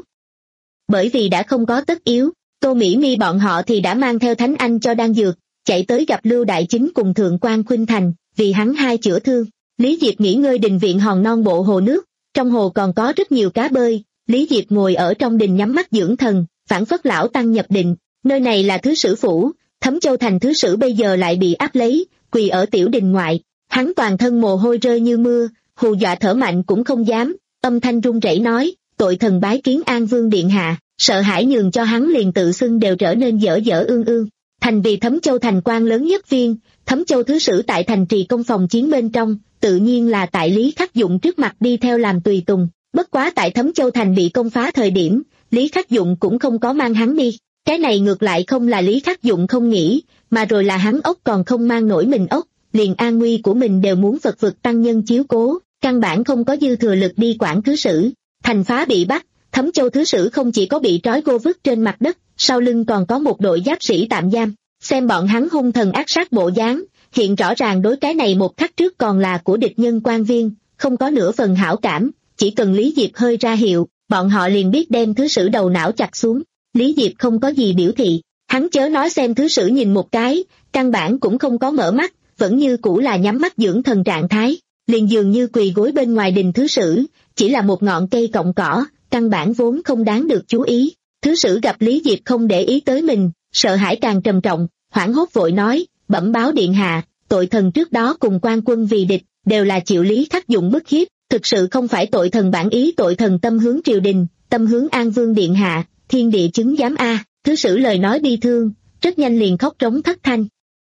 Bởi vì đã không có tất yếu, Tô Mỹ Mi bọn họ thì đã mang theo Thánh Anh cho đan dược, chạy tới gặp Lưu Đại Chính cùng Thượng quan Khuynh Thành, vì hắn hai chữa thương. Lý Diệp nghỉ ngơi đình viện hòn non bộ hồ nước, trong hồ còn có rất nhiều cá bơi, Lý Diệp ngồi ở trong đình nhắm mắt dưỡng thần, phảng phất lão tăng nhập định, nơi này là thứ sử phủ, Thấm Châu thành thứ sử bây giờ lại bị áp lấy, quỳ ở tiểu đình ngoại, hắn toàn thân mồ hôi rơi như mưa, hù dọa thở mạnh cũng không dám, âm thanh run rẩy nói, tội thần bái kiến An Vương điện hạ, sợ hãi nhường cho hắn liền tự xưng đều trở nên dở dở ương ương. Thành vì Thấm Châu thành quan lớn nhất viên, Thấm Châu thứ sử tại thành trì công phòng chiến bên trong, tự nhiên là tại Lý Khắc Dụng trước mặt đi theo làm tùy tùng, bất quá tại Thấm Châu thành bị công phá thời điểm, Lý Khắc Dụng cũng không có mang hắn đi, cái này ngược lại không là Lý Khắc Dụng không nghĩ, mà rồi là hắn ốc còn không mang nổi mình ốc, liền an nguy của mình đều muốn Phật vực tăng nhân chiếu cố, căn bản không có dư thừa lực đi quản thứ sử. Thành phá bị bắt, Thấm Châu thứ sử không chỉ có bị trói gô vứt trên mặt đất, sau lưng còn có một đội giáp sĩ tạm giam, xem bọn hắn hung thần ác sát bộ dáng, hiện rõ ràng đối cái này một khắc trước còn là của địch nhân quan viên, không có nửa phần hảo cảm, chỉ cần Lý Diệp hơi ra hiệu, bọn họ liền biết đem thứ sử đầu não chặt xuống. Lý Diệp không có gì biểu thị, hắn chớ nói xem thứ sử nhìn một cái, căn bản cũng không có mở mắt, vẫn như cũ là nhắm mắt dưỡng thần trạng thái, liền dường như quỳ gối bên ngoài đình thứ sử, chỉ là một ngọn cây cọng cỏ, căn bản vốn không đáng được chú ý. Thứ sử gặp Lý Diệp không để ý tới mình, sợ hãi càng trầm trọng, hoảng hốt vội nói, bẩm báo điện hạ, tội thần trước đó cùng quan quân vì địch, đều là chịu Lý Khắc Dụng bức hiếp, thực sự không phải tội thần bản ý, tội thần tâm hướng triều đình, tâm hướng An Vương điện hạ, thiên địa chứng giám a. Thứ sử lời nói bi thương, rất nhanh liền khóc trống thất thanh.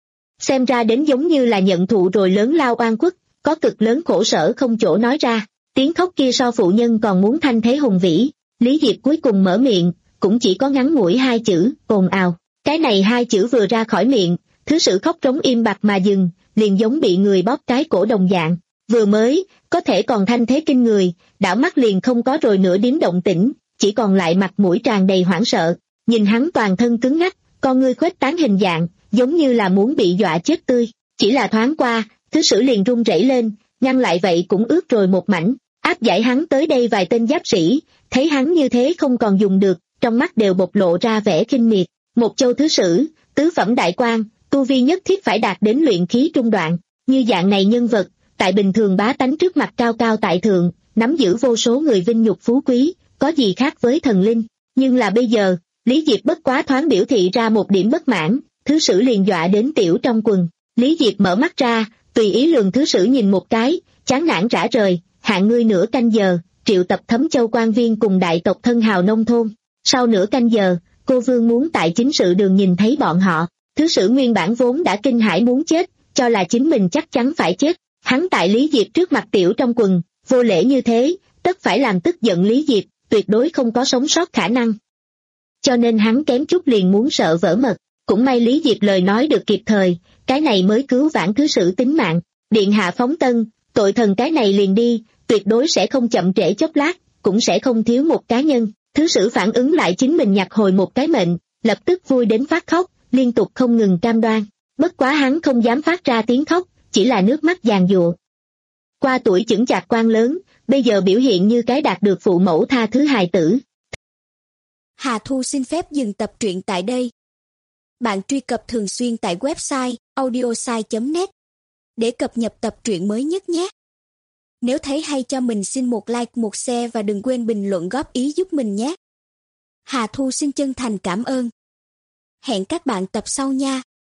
Xem ra đến giống như là nhận thụ rồi lớn lao oan khuất, có cực lớn khổ sở không chỗ nói ra, tiếng khóc kia so phụ nhân còn muốn thanh thế hùng vĩ. Lý Diệp cuối cùng mở miệng, cũng chỉ có ngắn ngủi hai chữ, ồn ào. Cái này hai chữ vừa ra khỏi miệng, thứ sử khóc trống im bặt mà dừng, liền giống bị người bóp cái cổ đồng dạng. Vừa mới, có thể còn thanh thế kinh người, đảo mắt liền không có rồi nửa điểm động tĩnh, chỉ còn lại mặt mũi tràn đầy hoảng sợ. Nhìn hắn toàn thân cứng ngắc, con ngươi khuếch tán hình dạng, giống như là muốn bị dọa chết tươi. Chỉ là thoáng qua, thứ sử liền run rẩy lên, ngăn lại vậy cũng ướt rồi một mảnh. Áp giải hắn tới đây vài tên giáp sĩ, thấy hắn như thế không còn dùng được, trong mắt đều bộc lộ ra vẻ kinh miệt. Một châu thứ sử, tứ phẩm đại quan, tu vi nhất thiết phải đạt đến luyện khí trung đoạn. Như dạng này nhân vật, tại bình thường bá tánh trước mặt cao cao tại thượng, nắm giữ vô số người vinh nhục phú quý, có gì khác với thần linh. Nhưng là bây giờ, Lý Diệp bất quá thoáng biểu thị ra một điểm bất mãn, thứ sử liền dọa đến tiểu trong quần. Lý Diệp mở mắt ra, tùy ý lườm thứ sử nhìn một cái, chán nản rã rời, hạn ngươi nửa canh giờ, triệu tập Thấm Châu quan viên cùng đại tộc thân hào nông thôn. Sau nửa canh giờ, cô vương muốn tại chính sự đường nhìn thấy bọn họ. Thứ sử nguyên bản vốn đã kinh hãi muốn chết, cho là chính mình chắc chắn phải chết. Hắn tại Lý Diệp trước mặt tiểu trong quần, vô lễ như thế, tất phải làm tức giận Lý Diệp, tuyệt đối không có sống sót khả năng. Cho nên hắn kém chút liền muốn sợ vỡ mật. Cũng may Lý Diệp lời nói được kịp thời, cái này mới cứu vãn thứ sử tính mạng. Điện hạ phóng tân, tội thần cái này liền đi, tuyệt đối sẽ không chậm trễ chốc lát, cũng sẽ không thiếu một cá nhân. Thứ sử phản ứng lại chính mình nhặt hồi một cái mệnh, lập tức vui đến phát khóc, liên tục không ngừng cam đoan. Bất quá hắn không dám phát ra tiếng khóc, chỉ là nước mắt giàn giụa. Qua tuổi chững chạc quan lớn, bây giờ biểu hiện như cái đạt được phụ mẫu tha thứ hài tử. Hà Thu xin phép dừng tập truyện tại đây. Bạn truy cập thường xuyên tại website audiosai chấm net để cập nhật tập truyện mới nhất nhé. Nếu thấy hay cho mình xin một like, một share và đừng quên bình luận góp ý giúp mình nhé. Hà Thu xin chân thành cảm ơn. Hẹn các bạn tập sau nha.